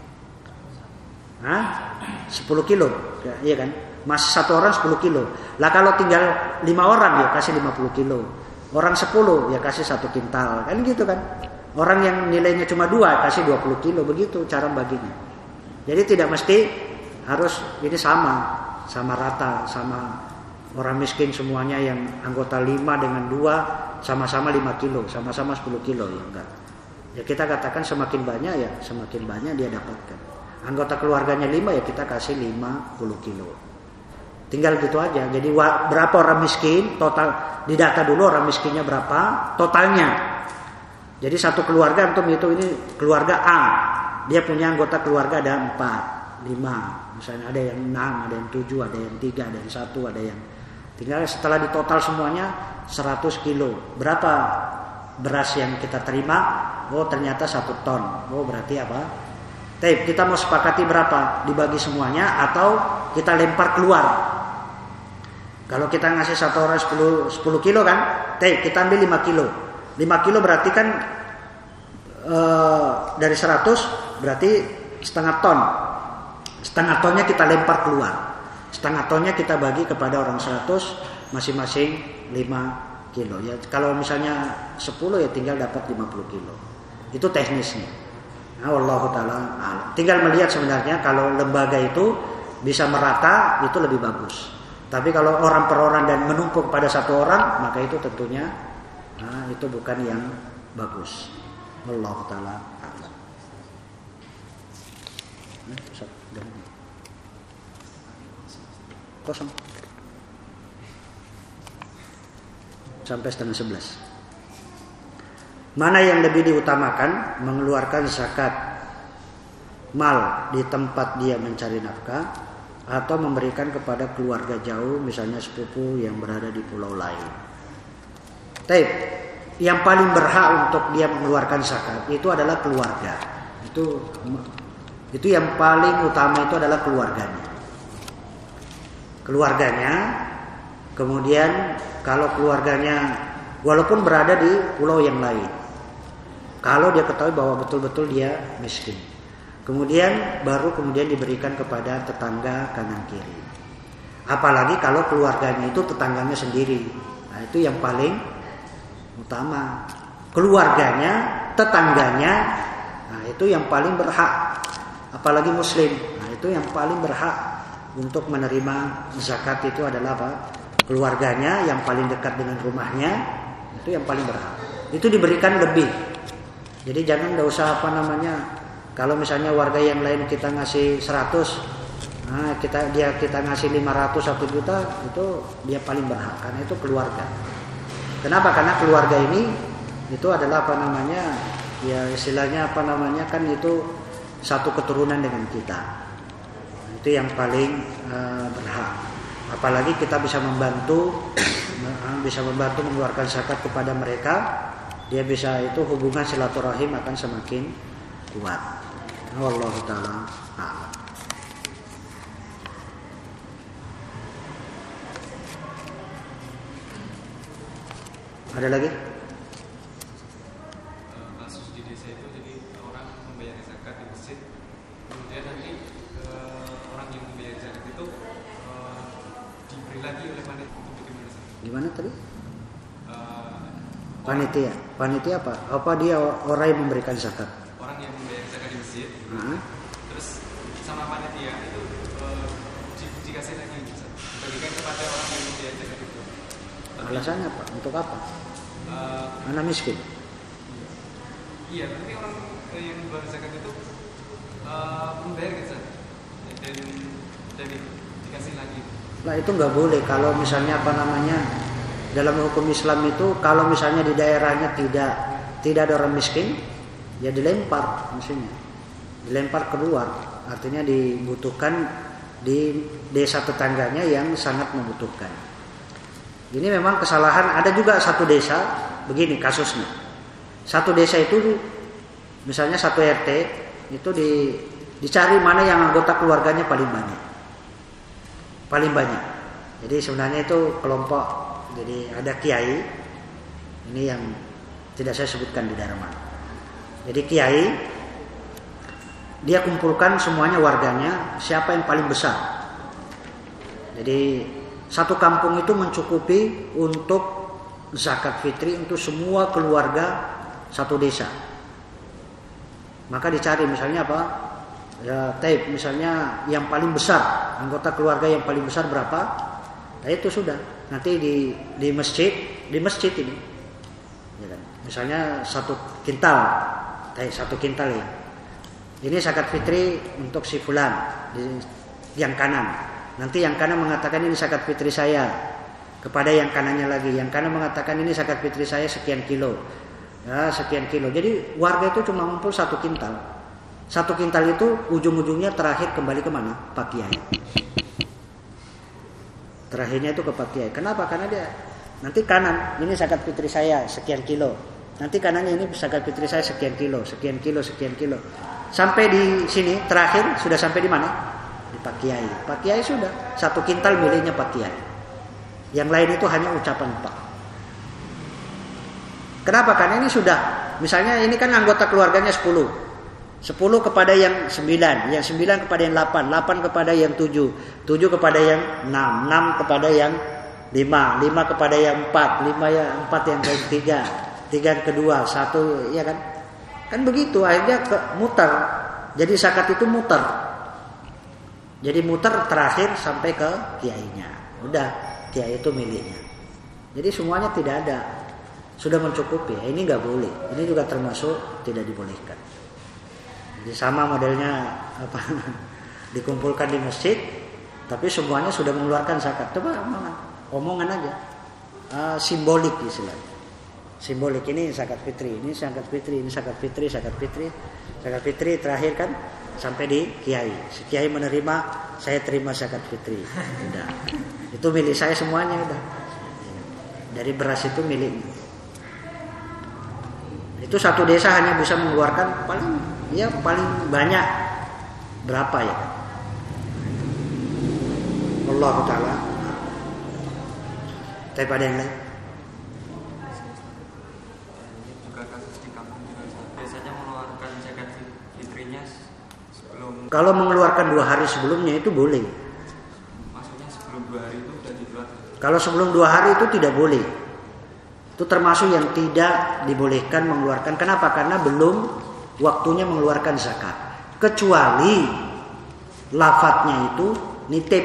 S1: Hah? sepuluh kilo. Ya, iya kan? Masih satu orang sepuluh kilo. Lah kalau tinggal lima orang ya kasih lima puluh kilo. Orang sepuluh ya kasih satu kintal. Kan gitu kan? Orang yang nilainya cuma dua kasih dua puluh kilo. Begitu cara baginya. Jadi tidak mesti harus ini sama. Sama rata. Sama orang miskin semuanya yang anggota lima dengan dua sama-sama lima kilo. Sama-sama sepuluh kilo. Ya enggak. Ya kita katakan semakin banyak ya semakin banyak dia dapatkan. Anggota keluarganya lima ya kita kasih lima puluh kilo. Tinggal gitu aja. Jadi berapa orang miskin total didata dulu orang miskinnya berapa totalnya. Jadi satu keluarga untuk itu ini keluarga A dia punya anggota keluarga ada empat, lima. Misalnya ada yang enam, ada yang tujuh, ada yang tiga, ada yang satu, ada yang tinggal setelah ditotal semuanya seratus kilo. Berapa beras yang kita terima? Oh ternyata satu ton. Oh berarti apa? Tapi kita mau sepakati berapa? Dibagi semuanya atau kita lempar keluar? Kalau kita ngasih satu orang sepuluh kilo kan? Tapi kita ambil lima kilo. lima kilo berarti kan e, dari seratus berarti setengah ton. Setengah tonnya kita lempar keluar. Setengah tonnya kita bagi kepada orang seratus masing-masing lima kilo. Ya kalau misalnya sepuluh ya tinggal dapat lima puluh kilo. Itu teknisnya. Nah, wallahu taala alam. Tinggal melihat sebenarnya kalau lembaga itu bisa merata itu lebih bagus. Tapi kalau orang per orang dan menumpuk pada satu orang maka itu tentunya nah, itu bukan yang bagus. Wallahu taala alam. Kosong. Sampai setengah sebelas. Mana yang lebih diutamakan, mengeluarkan zakat mal di tempat dia mencari nafkah atau memberikan kepada keluarga jauh, misalnya sepupu yang berada di pulau lain. Tapi yang paling berhak untuk dia mengeluarkan zakat itu adalah keluarga. Itu itu yang paling utama itu adalah keluarganya. Keluarganya, kemudian kalau keluarganya walaupun berada di pulau yang lain. Kalau dia ketahui bahwa betul-betul dia miskin. Kemudian baru kemudian diberikan kepada tetangga kanan kiri. Apalagi kalau keluarganya itu tetangganya sendiri. Nah, itu yang paling utama. Keluarganya, tetangganya, nah itu yang paling berhak. Apalagi muslim. Nah, itu yang paling berhak untuk menerima zakat itu adalah apa? Keluarganya yang paling dekat dengan rumahnya, itu yang paling berhak. Itu diberikan lebih. Jadi jangan enggak usah apa namanya, kalau misalnya warga yang lain kita ngasih seratus, nah kita dia kita ngasih lima ratus satu juta, itu dia paling berhak karena itu keluarga. Kenapa? Karena keluarga ini itu adalah apa namanya? Ya istilahnya apa namanya kan itu satu keturunan dengan kita. Itu yang paling uh, berhak. Apalagi kita bisa membantu bisa membantu mengeluarkan zakat kepada mereka, dia bisa itu hubungan silaturahim akan semakin kuat. Wallahu taala a'lam. Ada lagi?
S2: Kasus di desa itu jadi orang membayar zakat di masjid, kemudian nanti orang yang membayar zakat itu diberi lagi oleh panitia untuk bagaimana?
S1: Gimana tadi?
S2: Uh,
S1: panitia, panitia apa? Apa dia orang yang memberikan zakat?
S2: Orang yang membayar zakat di masjid,
S1: uh-huh.
S2: terus sama panitia itu uh, di, dikasih lagi, bagikan kepada orang yang membayar zakat itu. Tapi,
S1: alasannya apa? Untuk apa?
S2: Uh,
S1: Anak miskin.
S2: Iya, tapi orang yang membayar zakat itu uh, membayar gitu, dan dan dikasih lagi.
S1: Nah itu nggak boleh kalau misalnya apa namanya dalam hukum Islam itu kalau misalnya di daerahnya tidak tidak ada orang miskin ya dilempar maksudnya dilempar keluar, artinya dibutuhkan di desa tetangganya yang sangat membutuhkan. Ini memang kesalahan. Ada juga satu desa begini kasusnya. Satu desa itu misalnya satu R T itu di, dicari mana yang anggota keluarganya paling banyak. Paling banyak. Jadi sebenarnya itu kelompok. Jadi ada kiai. Ini yang tidak saya sebutkan di Dharma. Jadi kiai dia kumpulkan semuanya warganya siapa yang paling besar. Jadi satu kampung itu mencukupi untuk zakat fitri untuk semua keluarga satu desa. Maka dicari misalnya apa? Ya, tape misalnya yang paling besar, anggota keluarga yang paling besar berapa? Nah itu sudah. Nanti di di masjid, di masjid ini. Ya kan? Misalnya satu kintal, tape satu kintal ya. Ini zakat fitri untuk si fulan di yang kanan. Nanti yang kanan mengatakan ini zakat fitri saya kepada yang kanannya lagi. Yang kanan mengatakan ini zakat fitri saya sekian kilo. Ya, sekian kilo. Jadi warga itu cuma ngumpul satu kintal. Satu kintal itu ujung-ujungnya terakhir kembali ke mana? Pak Kiai. Terakhirnya itu ke Pak Kiai. Kenapa? Karena dia nanti kanan ini zakat fitri saya sekian kilo. Nanti kanannya ini zakat fitri saya sekian kilo, sekian kilo, sekian kilo. Sampai di sini terakhir sudah sampai di mana? Di Pak Kiai. Pak Kiai sudah satu kintal miliknya Pak Kiai. Yang lain itu hanya ucapan Pak. Kenapa? Karena ini sudah, misalnya ini kan anggota keluarganya sepuluh. sepuluh kepada yang sembilan, yang sembilan kepada yang delapan, delapan kepada yang tujuh, tujuh kepada yang enam, enam kepada yang lima, lima kepada yang empat, lima yang empat yang ketiga, tiga yang kedua, satu, ya kan? Kan begitu akhirnya ke, muter. Jadi zakat itu muter. Jadi muter terakhir sampai ke kiainya. Udah, kiai itu miliknya. Jadi semuanya tidak ada. Sudah mencukupi. Ini nggak boleh. Ini juga termasuk tidak dibolehkan. Jadi sama modelnya apa? Dikumpulkan di masjid, tapi semuanya sudah mengeluarkan zakat. Coba omongan, omongan aja. Uh, simbolik istilahnya. Simbolik ini zakat fitri, ini zakat fitri, ini zakat fitri, zakat fitri, zakat fitri terakhir kan sampai di kiai. Si kiai menerima, saya terima zakat fitri. Udah. Itu milik saya semuanya udah. Dari beras itu miliknya. Itu satu desa hanya bisa mengeluarkan paling ya paling banyak berapa ya? Allah Taala. Tapi pada yang lain kalau mengeluarkan dua hari sebelumnya itu boleh.
S2: Maksudnya sebelum dua hari itu sudah dikeluarkan.
S1: Kalau sebelum dua hari itu tidak boleh. Itu termasuk yang tidak dibolehkan mengeluarkan. Kenapa? Karena belum waktunya mengeluarkan zakat. Kecuali lafadznya itu nitip.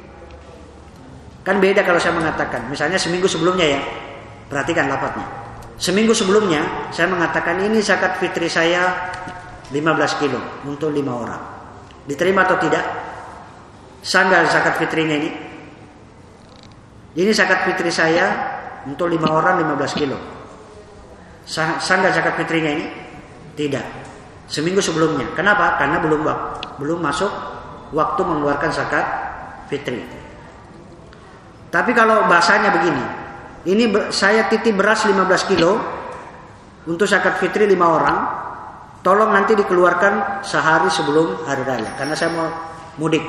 S1: Kan beda kalau saya mengatakan. Misalnya seminggu sebelumnya ya. Perhatikan lafadznya. Seminggu sebelumnya saya mengatakan ini zakat fitri saya lima belas kilo untuk lima orang. Diterima atau tidak? Sah nggak zakat fitrinya ini? Ini zakat fitri saya untuk lima orang lima belas kilo. Sah, sah nggak zakat fitrinya ini? Tidak. Seminggu sebelumnya. Kenapa? Karena belum belum masuk waktu mengeluarkan zakat fitri. Tapi kalau bahasanya begini, ini saya titip beras lima belas kilo untuk zakat fitri lima orang. Tolong nanti dikeluarkan sehari sebelum hari raya. Karena saya mau mudik.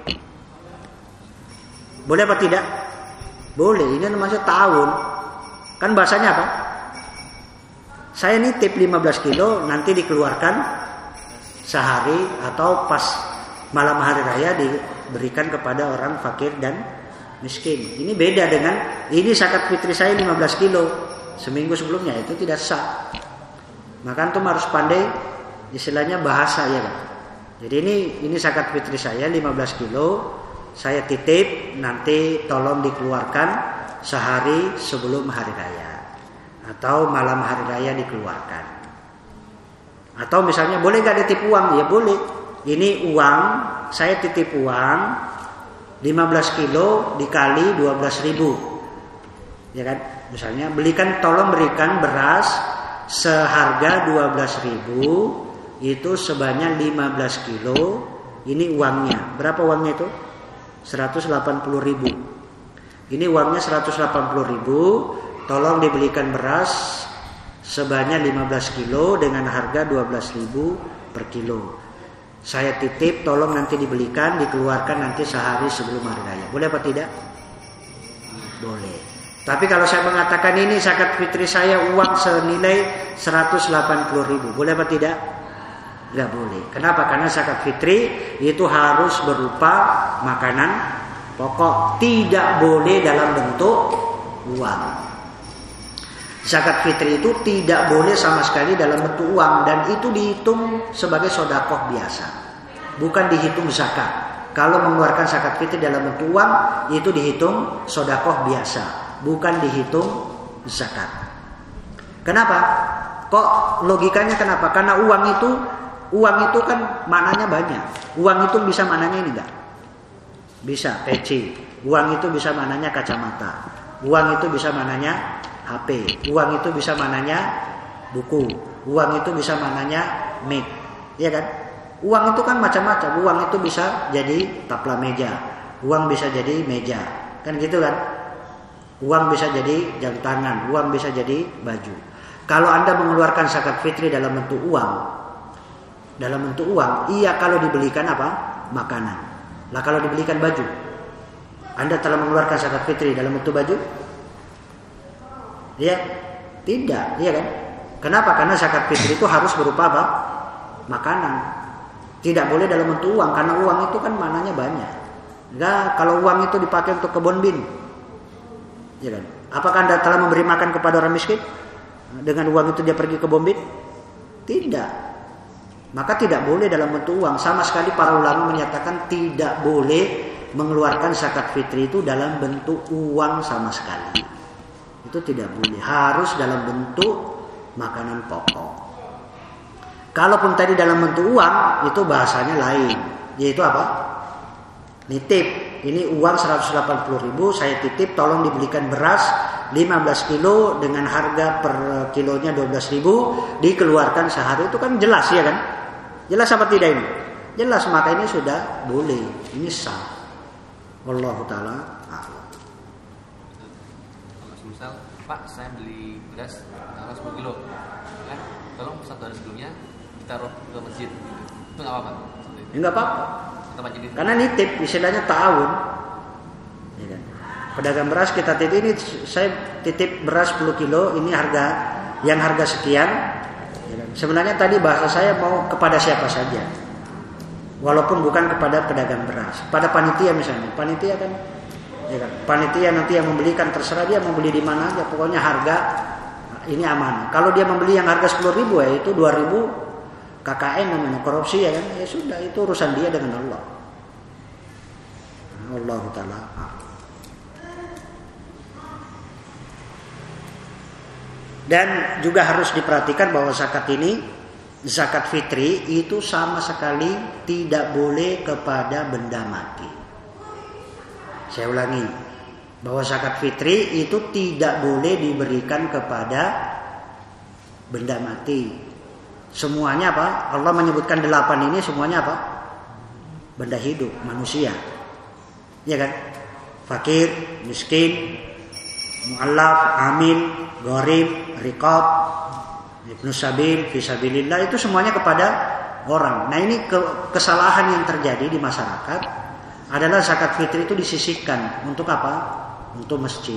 S1: Boleh apa tidak? Boleh. Ini namanya tahun. Kan bahasanya apa? Saya nitip lima belas kilo. Nanti dikeluarkan sehari. Atau pas malam hari raya diberikan kepada orang fakir dan miskin. Ini beda dengan ini zakat fitri saya lima belas kilo. Seminggu sebelumnya itu tidak sah. Maka antum harus pandai istilahnya bahasa ya kan. Jadi ini ini zakat fitri saya lima belas kilo, saya titip nanti tolong dikeluarkan sehari sebelum hari raya atau malam hari raya dikeluarkan. Atau misalnya boleh gak titip uang? Ya boleh. Ini uang, saya titip uang lima belas kilo dikali dua belas ribu. Ya kan? Misalnya belikan tolong berikan beras seharga dua belas ribu itu sebanyak lima belas kilo. Ini uangnya. Berapa uangnya itu? seratus delapan puluh ribu. Ini uangnya seratus delapan puluh ribu. Tolong dibelikan beras sebanyak lima belas kilo dengan harga dua belas ribu per kilo. Saya titip, tolong nanti dibelikan, dikeluarkan nanti sehari sebelum hari raya. Boleh apa tidak? Boleh. Tapi kalau saya mengatakan ini zakat fitri saya uang senilai seratus delapan puluh ribu, boleh apa tidak? Enggak boleh. Kenapa? Karena zakat fitri itu harus berupa makanan pokok, tidak boleh dalam bentuk uang. Zakat fitri itu tidak boleh sama sekali dalam bentuk uang, dan itu dihitung sebagai sedekah biasa, bukan dihitung zakat. Kalau mengeluarkan zakat fitri dalam bentuk uang, itu dihitung sedekah biasa, bukan dihitung zakat. Kenapa? Kok logikanya kenapa? Karena uang itu uang itu kan maknanya banyak. Uang itu bisa maknanya ini enggak? Bisa peci. Uang itu bisa maknanya kacamata. Uang itu bisa maknanya H P. Uang itu bisa maknanya buku. Uang itu bisa maknanya mic. Iya kan? Uang itu kan macam-macam. Uang itu bisa jadi tapla meja. Uang bisa jadi meja. Kan gitu kan? Uang bisa jadi jam tangan. Uang bisa jadi baju. Kalau Anda mengeluarkan zakat fitri dalam bentuk uang, dalam bentuk uang, iya kalau dibelikan apa? Makanan. Lah kalau dibelikan baju, Anda telah mengeluarkan zakat fitri dalam bentuk baju? Iya? Tidak, iya kan? Kenapa? Karena zakat fitri itu harus berupa apa? Makanan. Tidak boleh dalam bentuk uang, karena uang itu kan maknanya banyak. Nah, kalau uang itu dipakai untuk kebun bin, iya kan? Apakah Anda telah memberi makan kepada orang miskin? Dengan uang itu dia pergi ke kebun bin? Tidak. Maka tidak boleh dalam bentuk uang. Sama sekali para ulama menyatakan tidak boleh mengeluarkan zakat fitri itu dalam bentuk uang sama sekali. Itu tidak boleh. Harus dalam bentuk makanan pokok. Kalaupun tadi dalam bentuk uang, itu bahasanya lain. Yaitu apa? Nitip. Ini uang seratus delapan puluh ribu, saya titip, tolong dibelikan beras lima belas kilo dengan harga per kilonya dua belas ribu, dikeluarkan sehari. Itu kan jelas ya kan? Jelas apa tidak ini? Jelas, maka ini sudah boleh. Ini sah. Wallahu ta'ala a'lam.
S2: Misal, Pak, saya beli beras taruh sepuluh kilo, kan? Tolong satu hari sebelumnya ditaruh ke masjid. Itu nggak apa-apa?
S1: Enggak apa-apa. Karena nitip, istilahnya ta'awun. Ya kan? Pedagang beras kita titip, ini saya titip beras sepuluh kilo, ini harga yang harga sekian. Ya kan? Sebenarnya tadi bahasa saya mau kepada siapa saja, walaupun bukan kepada pedagang beras, pada panitia misalnya. Panitia kan, ya kan? Panitia nanti yang membelikan, terserah dia mau beli di mana aja, pokoknya harga ini aman. Kalau dia membeli yang harga sepuluh ribu, ya itu dua ribu K K N namanya, korupsi ya kan, ya sudah, itu urusan dia dengan Allah. Allah Ta'ala. Dan juga harus diperhatikan bahwa zakat ini, zakat fitri itu sama sekali tidak boleh kepada benda mati. Saya ulangi, bahwa zakat fitri itu tidak boleh diberikan kepada benda mati. Semuanya apa? Allah menyebutkan delapan ini semuanya apa? Benda hidup, manusia. Ya kan? Fakir, miskin, mu'allaf, amil, gharib, riqab, ibnu sabil, fisabilillah, itu semuanya kepada orang. Nah, ini ke- kesalahan yang terjadi di masyarakat adalah zakat fitri itu disisihkan untuk apa? Untuk masjid.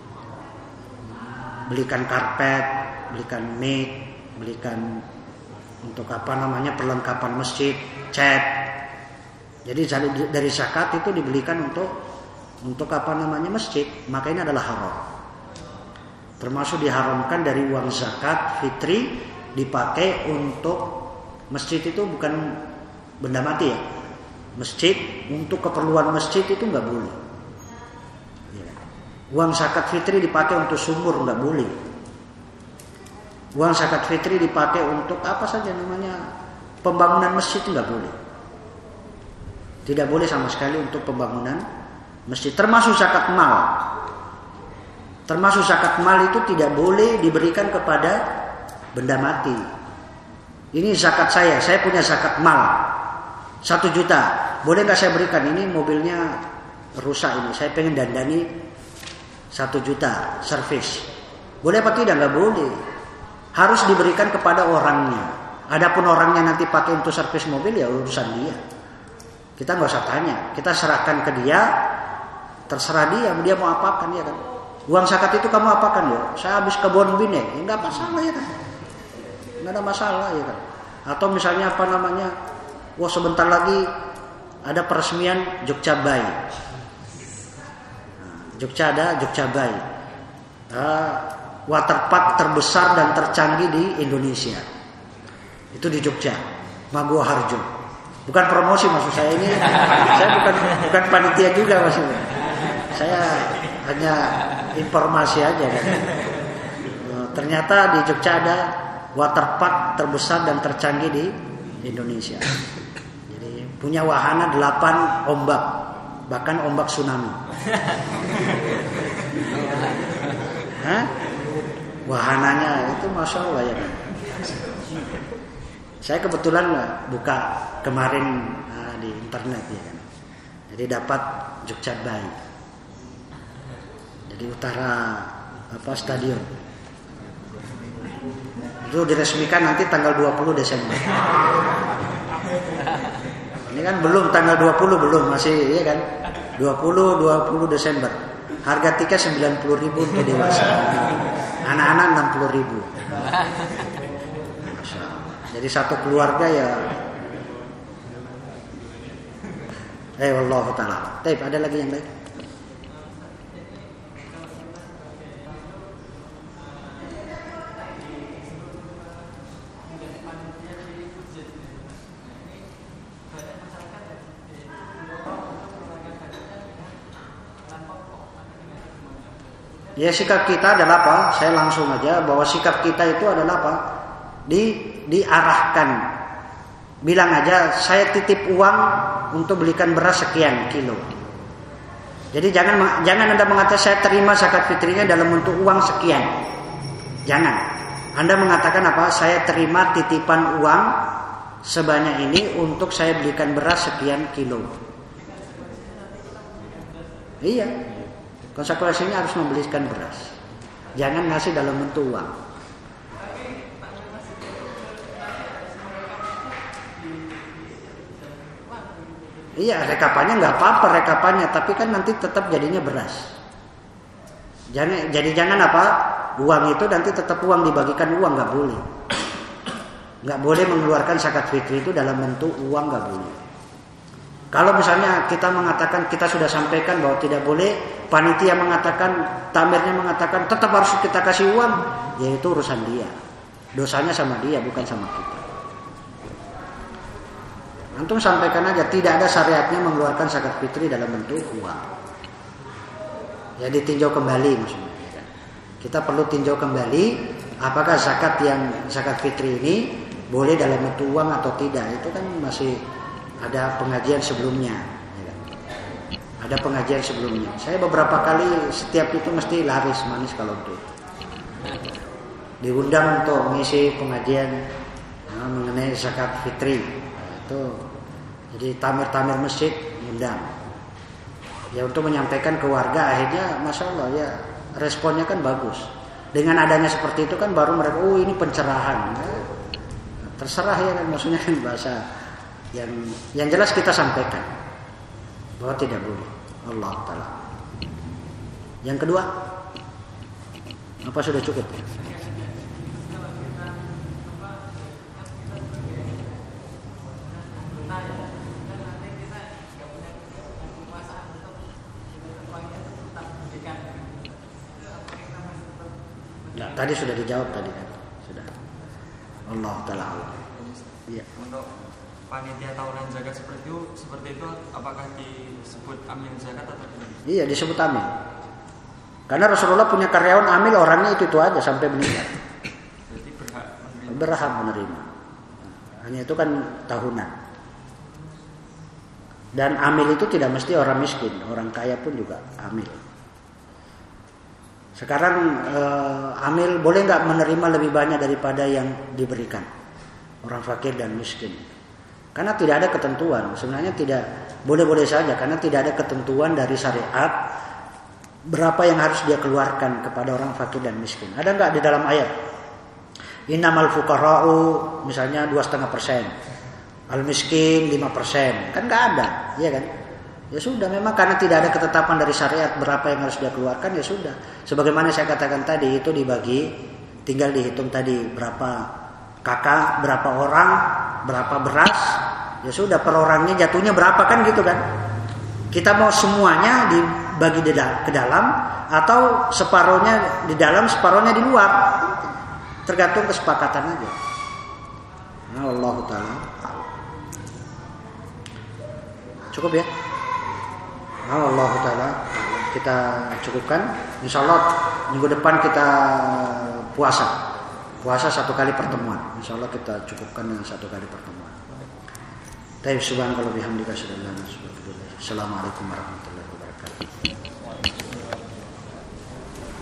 S1: Belikan karpet, belikan mic, belikan untuk apa namanya perlengkapan masjid, cat. Jadi dari zakat itu dibelikan untuk untuk apa namanya masjid, maka ini adalah haram. Termasuk diharamkan dari uang zakat fitri dipakai untuk masjid, itu bukan benda mati ya. Masjid untuk keperluan masjid itu nggak boleh. Uang zakat fitri dipakai untuk sumur nggak boleh. Uang zakat fitri dipakai untuk apa saja namanya pembangunan masjid itu nggak boleh. Tidak boleh sama sekali untuk pembangunan masjid. Termasuk zakat mal. Termasuk zakat mal itu tidak boleh diberikan kepada benda mati. ini zakat saya, saya punya zakat mal satu juta, boleh nggak saya berikan? Ini mobilnya rusak ini, saya pengen dandani satu juta servis, boleh apa tidak? Nggak boleh, harus diberikan kepada orangnya. Adapun orangnya nanti pakai untuk servis mobil ya urusan dia, kita nggak usah tanya, kita serahkan ke dia, terserah dia, dia mau apakan ya kan. Uang zakat itu kamu apakan ya? Saya habis kebun bineh, ya nggak masalah ya kan, nggak ada masalah ya kan. Atau misalnya apa namanya, wah sebentar lagi ada peresmian Jogjabai, Jogja ada Jogjabai, uh, waterpark terbesar dan tercanggih di Indonesia, itu di Jogja, Maguwo Harjo. Bukan promosi maksud saya ini, saya bukan bukan panitia juga maksudnya, saya hanya informasi aja kan. Uh, ternyata di Jogja ada waterpark terbesar dan tercanggih di Indonesia. Jadi punya wahana delapan ombak, bahkan ombak tsunami. Hah? Wahananya itu masya Allah ya kan. Saya kebetulan buka kemarin uh, di internet ya kan. Jadi dapat Jogjabai. Jadi utara apa stadion. Itu diresmikan nanti tanggal dua puluh Desember. Ini kan belum tanggal dua puluh belum, masih ya kan. dua puluh Desember. Harga tiket sembilan puluh ribu untuk dewasa. Anak-anak enam puluh ribu. Masya Allah. Jadi satu keluarga ya. Eh wallahu taala. Baik, ada lagi yang baik? Ya sikap kita adalah apa? Saya langsung aja bahwa sikap kita itu adalah apa? Di diarahkan. Bilang aja saya titip uang untuk belikan beras sekian kilo. Jadi jangan jangan Anda mengatakan saya terima zakat fitrinya dalam bentuk uang sekian. Jangan. Anda mengatakan apa? Saya terima titipan uang sebanyak ini untuk saya belikan beras sekian kilo. Iya. Konsekuensinya harus membelikan beras. Jangan ngasih dalam bentuk uang. Iya, rekapannya nggak apa-apa rekapannya, tapi kan nanti tetap jadinya beras. Jangan, jadi jangan apa? Uang itu nanti tetap uang dibagikan uang, nggak boleh. Nggak boleh mengeluarkan zakat fitri itu dalam bentuk uang, nggak boleh. Kalau misalnya kita mengatakan, kita sudah sampaikan bahwa tidak boleh, panitia mengatakan, tamirnya mengatakan tetap harus kita kasih uang, ya itu urusan dia. Dosanya sama dia, bukan sama kita. Antum sampaikan aja, tidak ada syariatnya mengeluarkan zakat fitri dalam bentuk uang. Ya ditinjau kembali maksudnya. Kita perlu tinjau kembali, apakah zakat yang zakat fitri ini boleh dalam bentuk uang atau tidak. Itu kan masih ada pengajian sebelumnya, ya kan? Ada pengajian sebelumnya. Saya beberapa kali setiap itu mesti laris manis kalau itu. Diundang untuk mengisi pengajian nah, mengenai zakat fitri. Nah, itu jadi tamir-tamir masjid undang. Ya untuk menyampaikan ke warga, akhirnya masya Allah ya responnya kan bagus. Dengan adanya seperti itu kan baru mereka, oh ini pencerahan. Nah, terserah ya kan maksudnya bahasa. Yang yang jelas kita sampaikan bahwa tidak boleh. Allah Ta'ala. Yang kedua, apa sudah cukup? Ya, tadi sudah dijawab tadi kan. Sudah. Allah Ta'ala. Iya.
S2: Untuk panitia tahunan zakat seperti itu, seperti itu apakah disebut amil zakat atau tidak?
S1: Iya disebut amil. Karena Rasulullah punya karyawan amil, orangnya itu itu aja sampai meninggal.
S2: Jadi berhak menerima.
S1: Berhak menerima. Hanya itu kan tahunan. Dan amil itu tidak mesti orang miskin, orang kaya pun juga amil. Sekarang eh, amil boleh nggak menerima lebih banyak daripada yang diberikan? orang fakir dan miskin. Karena tidak ada ketentuan, sebenarnya tidak boleh-boleh saja karena tidak ada ketentuan dari syariat berapa yang harus dia keluarkan kepada orang fakir dan miskin. Ada nggak di dalam ayat? Innamal fuqara'u misalnya dua koma lima persen, al miskin lima persen, kan nggak ada, ya kan? Ya sudah, memang karena tidak ada ketetapan dari syariat berapa yang harus dia keluarkan, ya sudah. Sebagaimana saya katakan tadi itu dibagi, tinggal dihitung tadi berapa kakak, berapa orang, berapa beras, ya sudah per orangnya jatuhnya berapa kan gitu kan. Kita mau semuanya dibagi ke dalam atau separohnya di dalam, separohnya di luar, tergantung kesepakatan aja. Nah, Allah Ta'ala cukup ya. Nah, Allah Ta'ala kita cukupkan. Insya Allah minggu depan kita puasa. Puasa satu kali pertemuan. Insya Allah kita cukupkan dengan satu kali pertemuan. Taib subhanallah bihamdika asyhadu an la ilaha illa anta astaghfiruka wa atubu ilaik. Assalamualaikum warahmatullahi wabarakatuh.